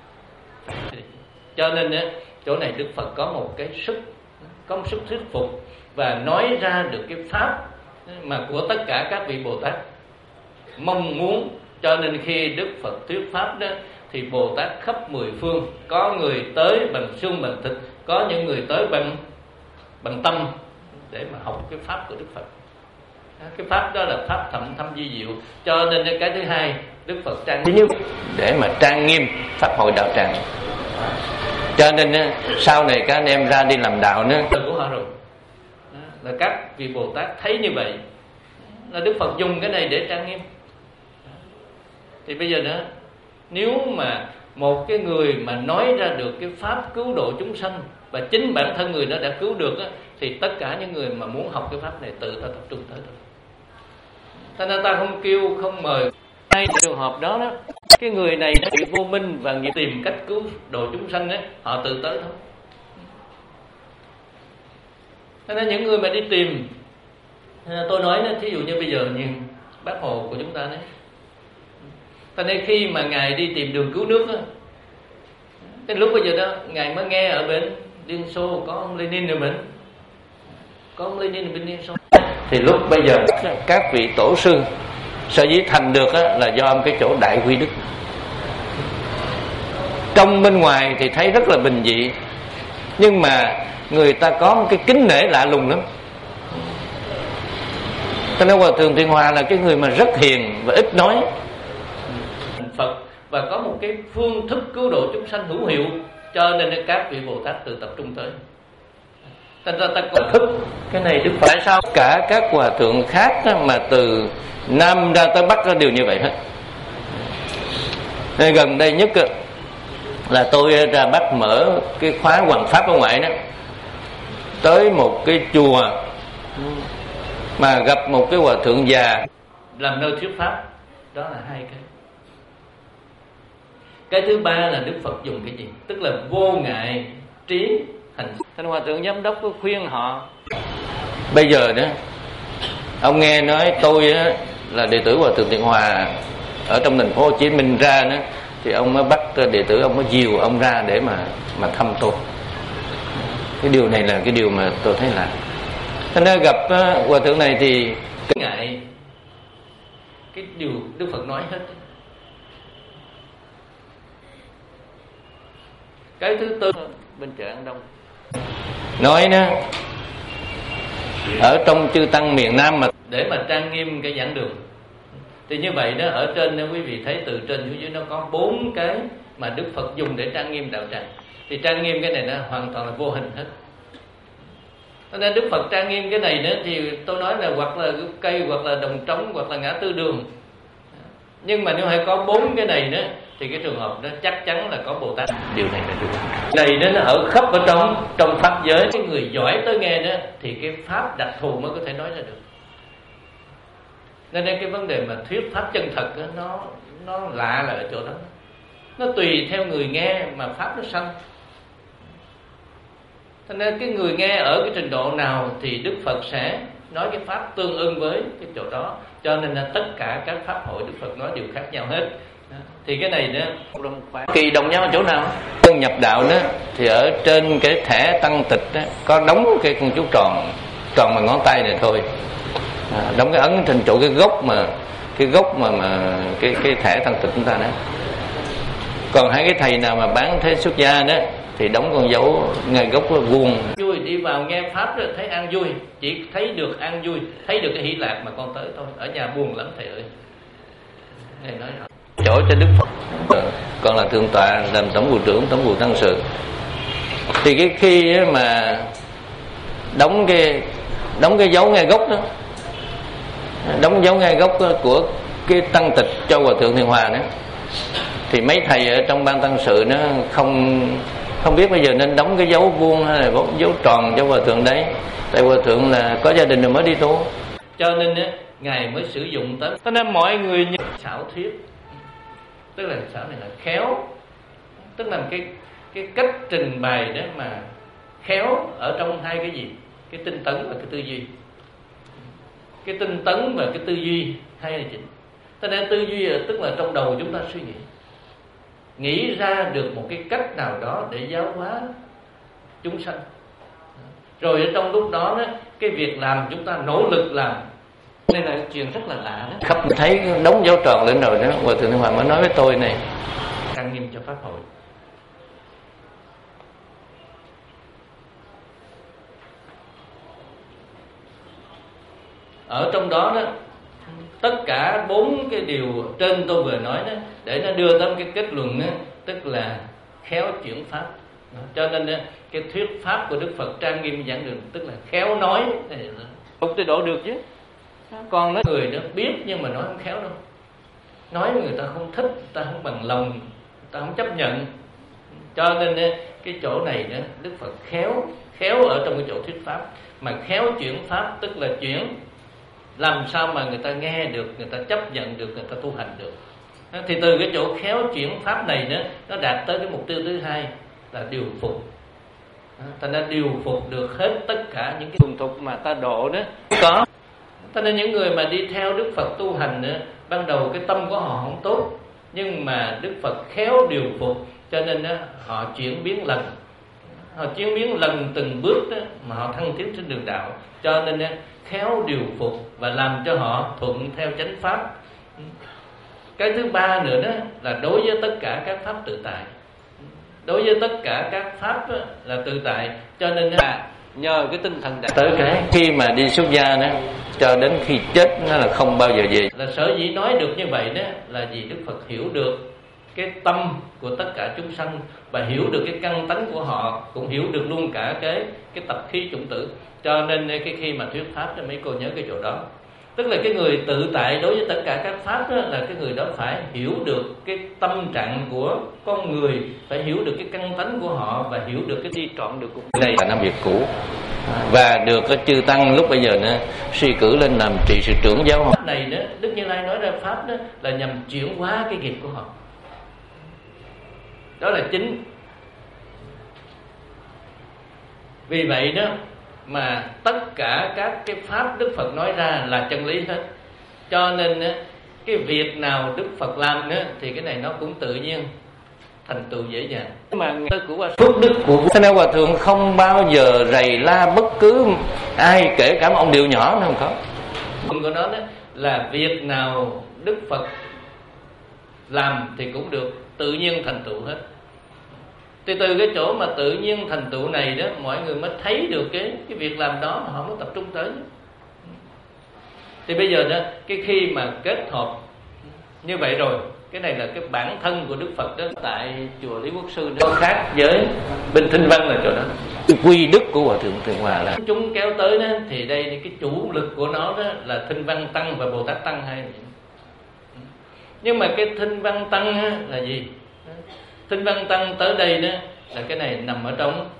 Cho nên chỗ này Đức Phật có một cái sức, có một sức thuyết phục và nói ra được cái pháp mà của tất cả các vị Bồ Tát mong muốn. Cho nên khi Đức Phật thuyết pháp đó thì Bồ Tát khắp mười phương, có người tới bằng xương bằng thịt, có những người tới bằng bằng tâm để mà học cái pháp của Đức Phật. Cái pháp đó là pháp thậm thâm vi diệu. Cho nên cái thứ hai, Đức Phật trang nghiêm để mà trang nghiêm pháp hội đạo tràng. Cho nên sau này các anh em ra đi làm đạo nữa của họ rồi, là các vị Bồ Tát thấy như vậy là Đức Phật dùng cái này để trang nghiêm. Thì bây giờ nữa, nếu mà một cái người mà nói ra được cái pháp cứu độ chúng sanh và chính bản thân người đó đã cứu được á, thì tất cả những người mà muốn học cái pháp này tự ta tập trung tới thôi. Cho nên ta không kêu, không mời. Hai trường hợp đó đó, cái người này đã bị vô minh và nghiệp tìm cách cứu độ chúng sanh á, họ tự tới thôi. Cho nên những người mà đi tìm, tôi nói đó, thí dụ như bây giờ như Bác Hồ của chúng ta đấy. Cho nên khi mà Ngài đi tìm đường cứu nước á, cái lúc bây giờ đó Ngài mới nghe ở bên Liên Xô có ông Lenin ở bên, có ông Lenin ở bên Liên Xô. Thì lúc bây giờ các vị tổ sư sở dĩ thành được á, là do cái chỗ đại quy đức. Trong bên ngoài thì thấy rất là bình dị, nhưng mà người ta có một cái kính nể lạ lùng lắm. Cho nên Hòa Thượng Thiện Hòa là cái người mà rất hiền và ít nói Phật, và có một cái phương thức cứu độ chúng sanh hữu hiệu, cho nên các vị Bồ Tát tự tập trung tới. Thành ra ta có thức cái này Đức Phật. Tại sao cả các hòa thượng khác mà từ Nam ra tới Bắc đều như vậy hết? Nên gần đây nhất là tôi ra Bắc mở cái khóa Hoằng Pháp ở ngoài đó, tới một cái chùa mà gặp một cái hòa thượng già làm nơi thuyết pháp. Đó là hai cái. Cái thứ ba là Đức Phật dùng cái gì? Tức là vô ngại trí hành. Thành hòa thượng giám đốc có khuyên họ, bây giờ đó ông nghe nói tôi đó, là đệ tử Hòa Thượng Thiện Hòa ở trong thành phố Hồ Chí Minh ra đó, thì ông mới bắt đệ tử ông mới dìu ông ra để mà mà thăm tôi. Cái điều này là cái điều mà tôi thấy là, cho nên gặp uh, hòa thượng này thì cái ngại cái điều Đức Phật nói hết. Cái thứ tư bên Trạng Đông nói đó, ở trong chư tăng miền Nam mà để mà trang nghiêm cái giảng đường, thì như vậy đó, ở trên đó quý vị thấy từ trên xuống dưới nó có bốn cái mà Đức Phật dùng để trang nghiêm đạo tràng. Thì trang nghiêm cái này nó hoàn toàn là vô hình hết. Cho nên Đức Phật trang nghiêm cái này nữa thì tôi nói là hoặc là cây, hoặc là đồng trống, hoặc là ngã tư đường. Nhưng mà nếu hay có bốn cái này nữa thì cái trường hợp đó chắc chắn là có Bồ Tát. Điều này là đúng. Này đó nó ở khắp ở trong trong pháp giới. Cái người giỏi tới nghe đó thì cái pháp đặc thù mới có thể nói ra được. Nên cái vấn đề mà thuyết pháp chân thật đó, nó nó lạ là ở chỗ đó. Nó tùy theo người nghe mà pháp nó sanh. Cho nên cái người nghe ở cái trình độ nào thì Đức Phật sẽ nói cái pháp tương ưng với cái chỗ đó. Cho nên là tất cả các pháp hội Đức Phật nói đều khác nhau hết. Thì cái này đó kỳ đồng nhau ở chỗ nào? Con nhập đạo đó thì ở trên cái thẻ tăng tịch đó có đóng cái con chú tròn tròn bằng ngón tay này thôi, à, đóng cái ấn trên chỗ cái gốc mà cái gốc mà mà cái cái thẻ tăng tịch chúng ta đó. Còn hai cái thầy nào mà bán thế xuất gia đó thì đóng con dấu ngay gốc nó vuông. Vui đi vào nghe pháp rồi thấy an vui, chỉ thấy được an vui, thấy được cái hỷ lạc mà con tới thôi. Ở nhà buồn lắm thầy ơi. Thầy nói chỗ cho Đức Phật, còn là thượng tọa làm tổng vụ trưởng tổng vụ tăng sự. Thì cái khi mà đóng cái đóng cái dấu ngay gốc đó, đóng dấu ngay gốc của cái tăng tịch cho Hòa thượng Thiện Hòa đó, thì mấy thầy ở trong ban tăng sự nó không không biết bây giờ nên đóng cái dấu vuông hay là dấu tròn cho Hòa thượng đấy. Tại Hòa thượng là có gia đình rồi mới đi tu, cho nên á ngài mới sử dụng tới. Cho nên mọi người như xảo thuyết, tức là xảo này là khéo, tức là cái cái cách trình bày đó mà khéo ở trong hai cái gì, cái tinh tấn và cái tư duy. Cái tinh tấn và cái tư duy hay là chính. Cho nên tư duy là tức là trong đầu chúng ta suy nghĩ, nghĩ ra được một cái cách nào đó để giáo hóa chúng sanh. Rồi ở trong lúc đó, đó cái việc làm chúng ta nỗ lực làm. Đây là chuyện rất là lạ đó. Khắp thấy đóng dấu tròn lên rồi đó, Hòa thượng Thiện Hòa mới nói với tôi này, trang nghiêm cho pháp hội. Ở trong đó đó tất cả bốn cái điều trên tôi vừa nói đó, để nó đưa tới cái kết luận đó, tức là khéo chuyển pháp. Cho nên đó, cái thuyết pháp của Đức Phật trang nghiêm giảng đường tức là khéo nói. Không tới độ được chứ. Còn nói người đó biết nhưng mà nói không khéo đâu. Nói người ta không thích, người ta không bằng lòng, người ta không chấp nhận. Cho nên đó, cái chỗ này đó Đức Phật khéo, khéo ở trong cái chỗ thuyết pháp. Mà khéo chuyển pháp tức là chuyển làm sao mà người ta nghe được, người ta chấp nhận được, người ta tu hành được. Thì từ cái chỗ khéo chuyển pháp này nữa, nó đạt tới cái mục tiêu thứ hai là điều phục. Thành ra điều phục được hết tất cả những cái thuần thục mà ta độ đó có. Cho nên những người mà đi theo Đức Phật tu hành nữa, ban đầu cái tâm của họ không tốt, nhưng mà Đức Phật khéo điều phục, cho nên đó, họ chuyển biến lần, họ chuyển biến lần từng bước đó, mà họ thăng tiến trên đường đạo. Cho nên đó, khéo điều phục và làm cho họ thuận theo chánh pháp. Cái thứ ba nữa đó là đối với tất cả các pháp tự tại, đối với tất cả các pháp là tự tại. Cho nên là nhờ cái tinh thần đạt tới cái khi mà đi xuất gia đó cho đến khi chết nó là không bao giờ về. Là sở dĩ nói được như vậy đó là vì Đức Phật hiểu được cái tâm của tất cả chúng sanh và hiểu được cái căn tánh của họ, cũng hiểu được luôn cả cái cái tập khí chủng tử. Cho nên cái khi mà thuyết pháp cho mấy cô nhớ cái chỗ đó, tức là cái người tự tại đối với tất cả các pháp đó, là cái người đó phải hiểu được cái tâm trạng của con người, phải hiểu được cái căn tánh của họ và hiểu được cái đi trọn được cuộc đời. Đây là năm việc cũ và được cái chư tăng lúc bây giờ nó suy cử lên làm trị sự trưởng giáo hội này đó. Đức Như Lai nói ra pháp đó là nhằm chuyển hóa cái nghiệp của họ, đó là chính. Vì vậy đó mà tất cả các cái pháp Đức Phật nói ra là chân lý hết. Cho nên cái việc nào Đức Phật làm nữa thì cái này nó cũng tự nhiên thành tựu dễ dàng. Mà của phước đức của Thế nên Hòa thượng không bao giờ rầy la bất cứ ai, kể cả một ông điệu nhỏ nữa không có. Của nó đó là việc nào Đức Phật làm thì cũng được tự nhiên thành tựu hết. Thì từ cái chỗ mà tự nhiên thành tựu này đó, mọi người mới thấy được cái cái việc làm đó mà họ mới tập trung tới. Thì bây giờ đó, cái khi mà kết hợp như vậy rồi, cái này là cái bản thân của Đức Phật đó. Tại chùa Lý Quốc Sư nó khác với bên Thinh Văn là chỗ đó. Cái quy đức của Hòa thượng Thiện Hòa là chúng kéo tới đó, thì đây cái chủ lực của nó đó là Thinh Văn Tăng và Bồ Tát Tăng hay. Nhưng mà cái Thinh Văn Tăng á, là gì? Thinh Văn Tăng tới đây đó là cái này nằm ở trong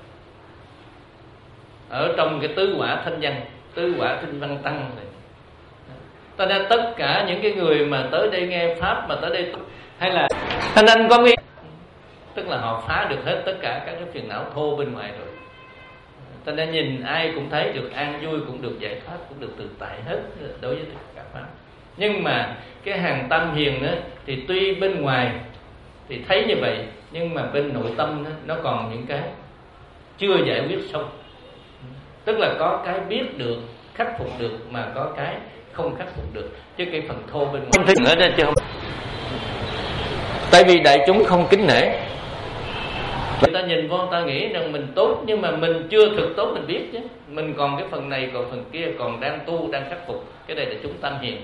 ở trong cái tứ quả thanh văn, tứ quả Thinh Văn Tăng này. Cho nên tất cả những cái người mà tới đây nghe pháp mà tới đây hay là thanh anh có biết, tức là họ phá được hết tất cả các cái phiền não thô bên ngoài rồi. Cho nên nhìn ai cũng thấy được an vui, cũng được giải thoát, cũng được tự tại hết đối với tất cả pháp. Nhưng mà cái hàng tam hiền đó thì tuy bên ngoài thì thấy như vậy, nhưng mà bên nội tâm đó, nó còn những cái chưa giải quyết xong. Tức là có cái biết được, khắc phục được, mà có cái không khắc phục được. Chứ cái phần thô bên ngoài không thích nữa đó chứ không. Tại vì đại chúng không kính nể. Người ta nhìn vô, người ta nghĩ rằng mình tốt, nhưng mà mình chưa thực tốt mình biết chứ. Mình còn cái phần này, còn phần kia, còn đang tu, đang khắc phục. Cái này là chúng tam hiền.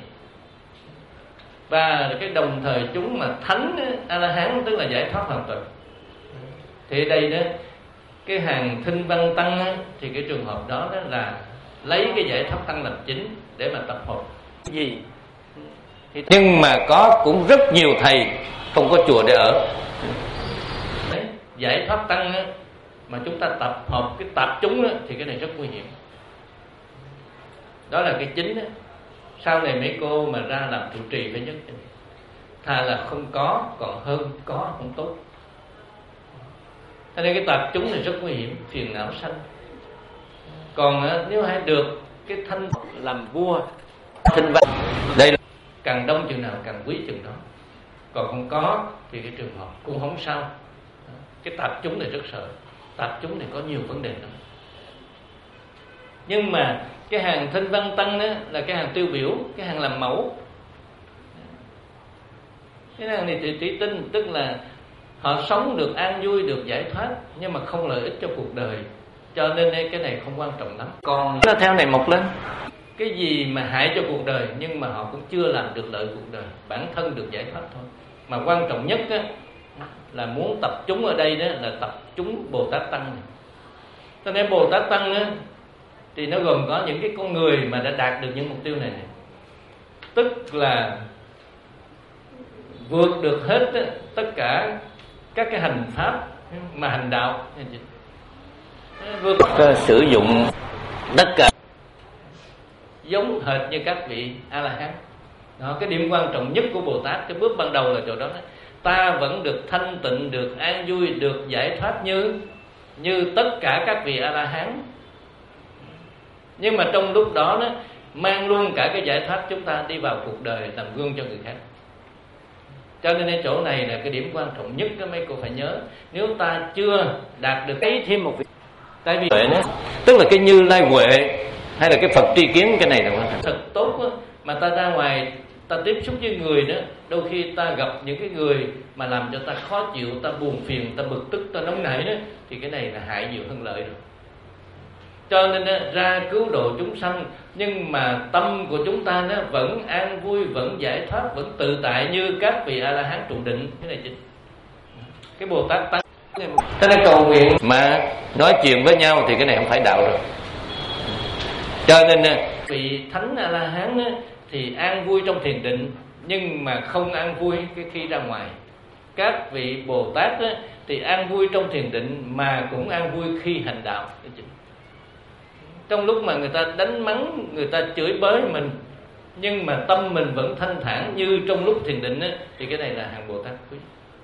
Và cái đồng thời chúng mà thánh A-la-hán, tức là giải thoát hoàn toàn. Thì đây đó, cái hàng thinh văn tăng á, thì cái trường hợp đó, đó là lấy cái giải thoát tăng làm chính để mà tập hợp gì. Nhưng mà có cũng rất nhiều thầy không có chùa để ở. Đấy, giải thoát tăng á, mà chúng ta tập hợp cái tạp chúng á, thì cái này rất nguy hiểm. Đó là cái chính á. Sau này mấy cô mà ra làm trụ trì phải nhất, thà là không có còn hơn có không tốt. Cho nên cái tạp chúng này rất nguy hiểm, phiền não sanh. Còn nếu hay được cái thanh làm vua thinh văn, đây là càng đông chừng nào càng quý chừng đó. Còn không có thì cái trường hợp cũng không sao. Cái tạp chúng này rất sợ. Tạp chúng này có nhiều vấn đề lắm. Nhưng mà cái hàng thinh văn tăng đó là cái hàng tiêu biểu, cái hàng làm mẫu. Cái hàng này thì trí tinh, tức là họ sống được an vui, được giải thoát, nhưng mà không lợi ích cho cuộc đời. Cho nên cái này không quan trọng lắm. Còn nó theo này một lên, cái gì mà hại cho cuộc đời, nhưng mà họ cũng chưa làm được lợi cuộc đời, bản thân được giải thoát thôi. Mà quan trọng nhất á, là muốn tập chúng ở đây đó là tập chúng Bồ Tát Tăng này. Cho nên Bồ Tát Tăng á, thì nó gồm có những cái con người mà đã đạt được những mục tiêu này, này. Tức là vượt được hết á, tất cả các cái hành pháp mà hành đạo, vượt sử dụng tất cả giống hệt như các vị A-la-hán. Đó, cái điểm quan trọng nhất của Bồ Tát, cái bước ban đầu là chỗ đó, đó. Ta vẫn được thanh tịnh, được an vui, được giải thoát như như tất cả các vị A-la-hán. Nhưng mà trong lúc đó, đó mang luôn cả cái giải thoát chúng ta đi vào cuộc đời, làm gương cho người khác. Cho nên cái chỗ này là cái điểm quan trọng nhất đó mấy cô phải nhớ. Nếu ta chưa đạt được cái thêm một vị, tại vì đó, tức là cái Như Lai Huệ hay là cái Phật tri kiến, cái này là quan trọng. Thật tốt đó, mà ta ra ngoài ta tiếp xúc với người đó, đôi khi ta gặp những cái người mà làm cho ta khó chịu, ta buồn phiền, ta bực tức, ta nóng nảy đó, thì cái này là hại nhiều hơn lợi rồi. Cho nên đó, ra cứu độ chúng sanh, nhưng mà tâm của chúng ta nó vẫn an vui, vẫn giải thoát, vẫn tự tại như các vị A-la-hán trụ định. Cái này chính cái Bồ Tát Tăng. Thế nên cầu nguyện mà nói chuyện với nhau thì cái này không phải đạo rồi. Cho nên vị thánh A-la-hán thì an vui trong thiền định, nhưng mà không an vui khi ra ngoài. Các vị Bồ Tát thì an vui trong thiền định mà cũng an vui khi hành đạo. Trong lúc mà người ta đánh mắng, người ta chửi bới mình, nhưng mà tâm mình vẫn thanh thản như trong lúc thiền định, thì cái này là hàng Bồ Tát quý.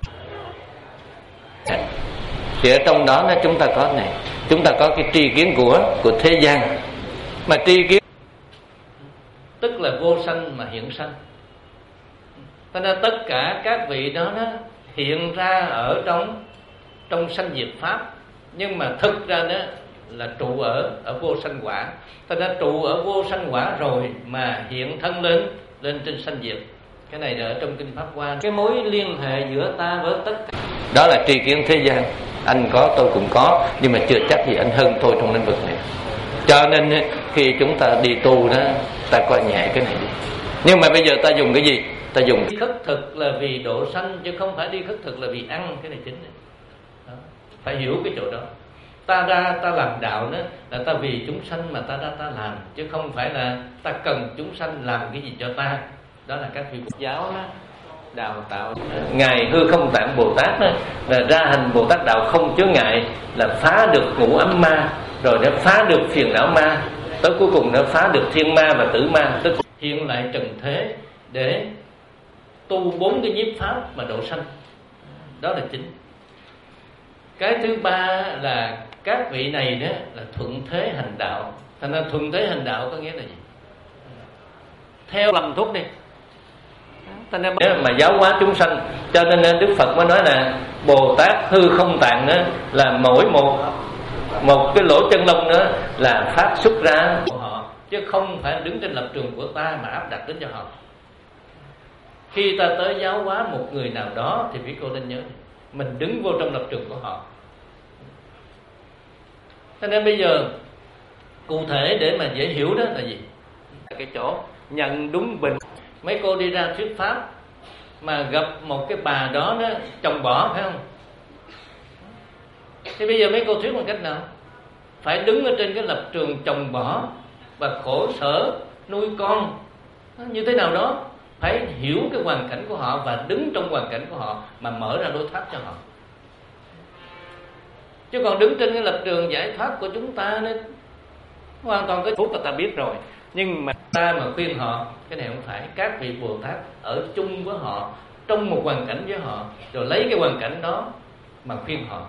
Thì ở trong đó chúng ta có này, chúng ta có cái tri kiến của của thế gian, mà tri kiến tức là vô sanh mà hiện sanh. Cho nên tất cả các vị đó, đó hiện ra ở trong trong sanh diệt pháp, nhưng mà thực ra đó là trụ ở ở vô sanh quả. Cho nên trụ ở vô sanh quả rồi mà hiện thân lên lên trên sanh diệt. Cái này là ở trong kinh Pháp Hoa. Cái mối liên hệ giữa ta với tất cả đó là tri kiến thế gian. Anh có, tôi cũng có, nhưng mà chưa chắc gì anh hơn tôi trong lĩnh vực này. Cho nên khi chúng ta đi tu đó, ta coi nhẹ cái này đi. Nhưng mà bây giờ ta dùng cái gì? Ta dùng đi khất thực là vì độ sanh, chứ không phải đi khất thực là vì ăn. Cái này chính này. Đó. Phải hiểu cái chỗ đó. Ta ra ta làm đạo đó là ta vì chúng sanh mà ta ra ta làm, chứ không phải là ta cần chúng sanh làm cái gì cho ta. Đó là các vị Phật giáo đó, đào tạo. Ngài Hư Không Tạng Bồ Tát đó, là ra hành Bồ Tát đạo không chướng ngại, là phá được ngũ ấm ma, rồi nó phá được phiền não ma, tới cuối cùng nó phá được thiên ma và tử ma, tức hiện lại trần thế để tu bốn cái nhiếp pháp mà độ sanh. Đó là chính. Cái thứ ba là các vị này đó là thuận thế hành đạo. Thành ra thuận thế hành đạo có nghĩa là gì? Theo làm thuốc đi. Cho nên mà giáo hóa chúng sanh, cho nên Đức Phật mới nói là Bồ Tát hư không tạng đó là mỗi một một cái lỗ chân lông nữa là phát xuất ra của họ, chứ không phải đứng trên lập trường của ta mà áp đặt đến cho họ. Khi ta tới giáo hóa một người nào đó thì quý cô nên nhớ mình đứng vô trong lập trường của họ. Cho nên bây giờ cụ thể để mà dễ hiểu đó là gì? Cái chỗ nhận đúng bình. Mấy cô đi ra thuyết pháp mà gặp một cái bà đó đó chồng bỏ, phải không? Thì bây giờ mấy cô thuyết bằng cách nào? Phải đứng ở trên cái lập trường chồng bỏ và khổ sở nuôi con như thế nào đó, phải hiểu cái hoàn cảnh của họ và đứng trong hoàn cảnh của họ mà mở ra lối thoát cho họ. Chứ còn đứng trên cái lập trường giải thoát của chúng ta nên hoàn toàn cái phút là ta biết rồi, nhưng mà ta mà khuyên họ cái này không phải. Các vị Bồ Tát ở chung với họ trong một hoàn cảnh với họ, rồi lấy cái hoàn cảnh đó mà khuyên họ,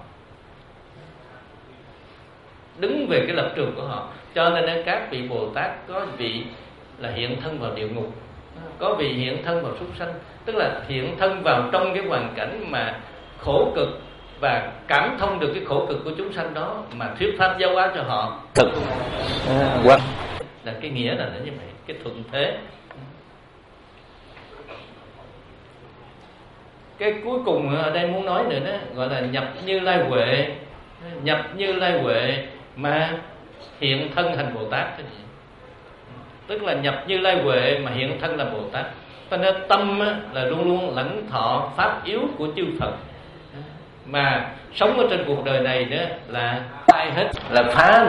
đứng về cái lập trường của họ. Cho nên các vị Bồ Tát có vị là hiện thân vào địa ngục, có vị hiện thân vào súc sanh, tức là hiện thân vào trong cái hoàn cảnh mà khổ cực và cảm thông được cái khổ cực của chúng sanh đó mà thuyết pháp giáo hóa cho họ thực hoặc là cái nghĩa là như vậy, cái thuận thế. Cái cuối cùng ở đây muốn nói nữa đó gọi là nhập Như Lai Huệ, nhập Như Lai Huệ mà hiện thân thành Bồ Tát. Tức là nhập Như Lai Huệ mà hiện thân là Bồ Tát. Cho nên tâm là luôn luôn lãnh thọ pháp yếu của chư Phật, mà sống ở trên cuộc đời này đó là ai hết là phá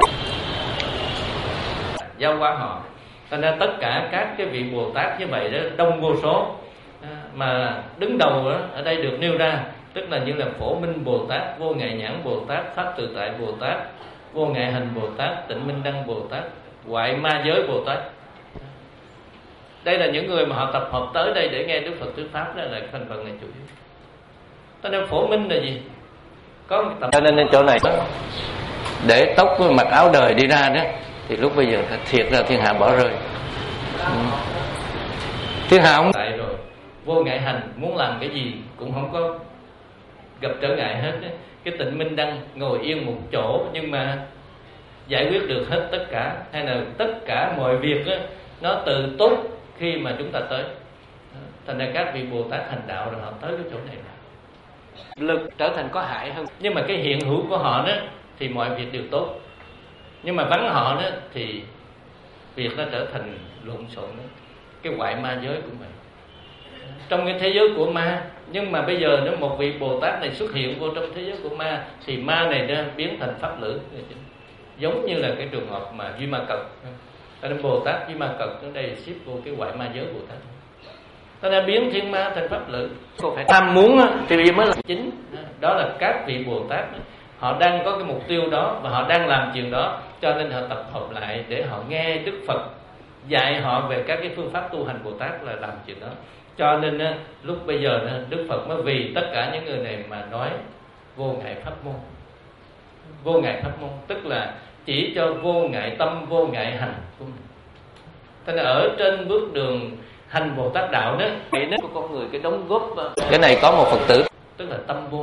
giáo hóa họ. Cho nên tất cả các cái vị Bồ Tát như vậy đó đông vô số, mà đứng đầu đó, ở đây được nêu ra tức là như là Phổ Minh Bồ Tát, Vô Ngại Nhãn Bồ Tát, Pháp Tự Tại Bồ Tát, Vô Ngại Hành Bồ Tát, Tịnh Minh Đăng Bồ Tát, Hoại Ma Giới Bồ Tát. Đây là những người mà họ tập hợp tới đây để nghe Đức Phật thuyết pháp, đó là thành phần này chủ yếu. Cho nên Phổ Minh là gì? Có một tập. Cho nên chỗ này để tóc mặc áo đời đi ra đó thì lúc bây giờ thiệt ra thiên hạ bỏ rơi. Ừ. Thiên hạ không tại rồi. Vô Ngại Hành muốn làm cái gì cũng không có gặp trở ngại hết. Cái Tịnh Minh Đăng ngồi yên một chỗ nhưng mà giải quyết được hết tất cả, hay là tất cả mọi việc đó, nó từ tốt khi mà chúng ta tới. Thành ra các vị Bồ Tát hành đạo rồi họ tới cái chỗ này lực trở thành có hại hơn, nhưng mà cái hiện hữu của họ đó thì mọi việc đều tốt, nhưng mà vắng họ đó thì việc nó trở thành lộn xộn đó. Cái hoại ma giới cũng vậy, trong cái thế giới của ma, nhưng mà bây giờ nếu một vị Bồ Tát này xuất hiện vô trong thế giới của ma thì ma này nó biến thành pháp lữ, giống như là cái trường hợp mà Duy Ma Cật. Cho nên Bồ Tát Duy Ma Cật ở đây xếp vô cái hoại ma giới Bồ Tát. Cho nên biến thiên ma thành pháp lữ. Cô phải tham muốn thì mới là chính. Đó là các vị Bồ Tát họ đang có cái mục tiêu đó và họ đang làm chuyện đó, cho nên họ tập hợp lại để họ nghe Đức Phật dạy họ về các cái phương pháp tu hành Bồ Tát là làm chuyện đó. Cho nên lúc bây giờ Đức Phật mới vì tất cả những người này mà nói vô ngại pháp môn. Vô ngại pháp môn tức là chỉ cho vô ngại tâm, vô ngại hành của mình. Thế nên ở trên bước đường hành Bồ Tát đạo đó, cái của con người cái đóng góp, cái này có một Phật tử tức là tâm vô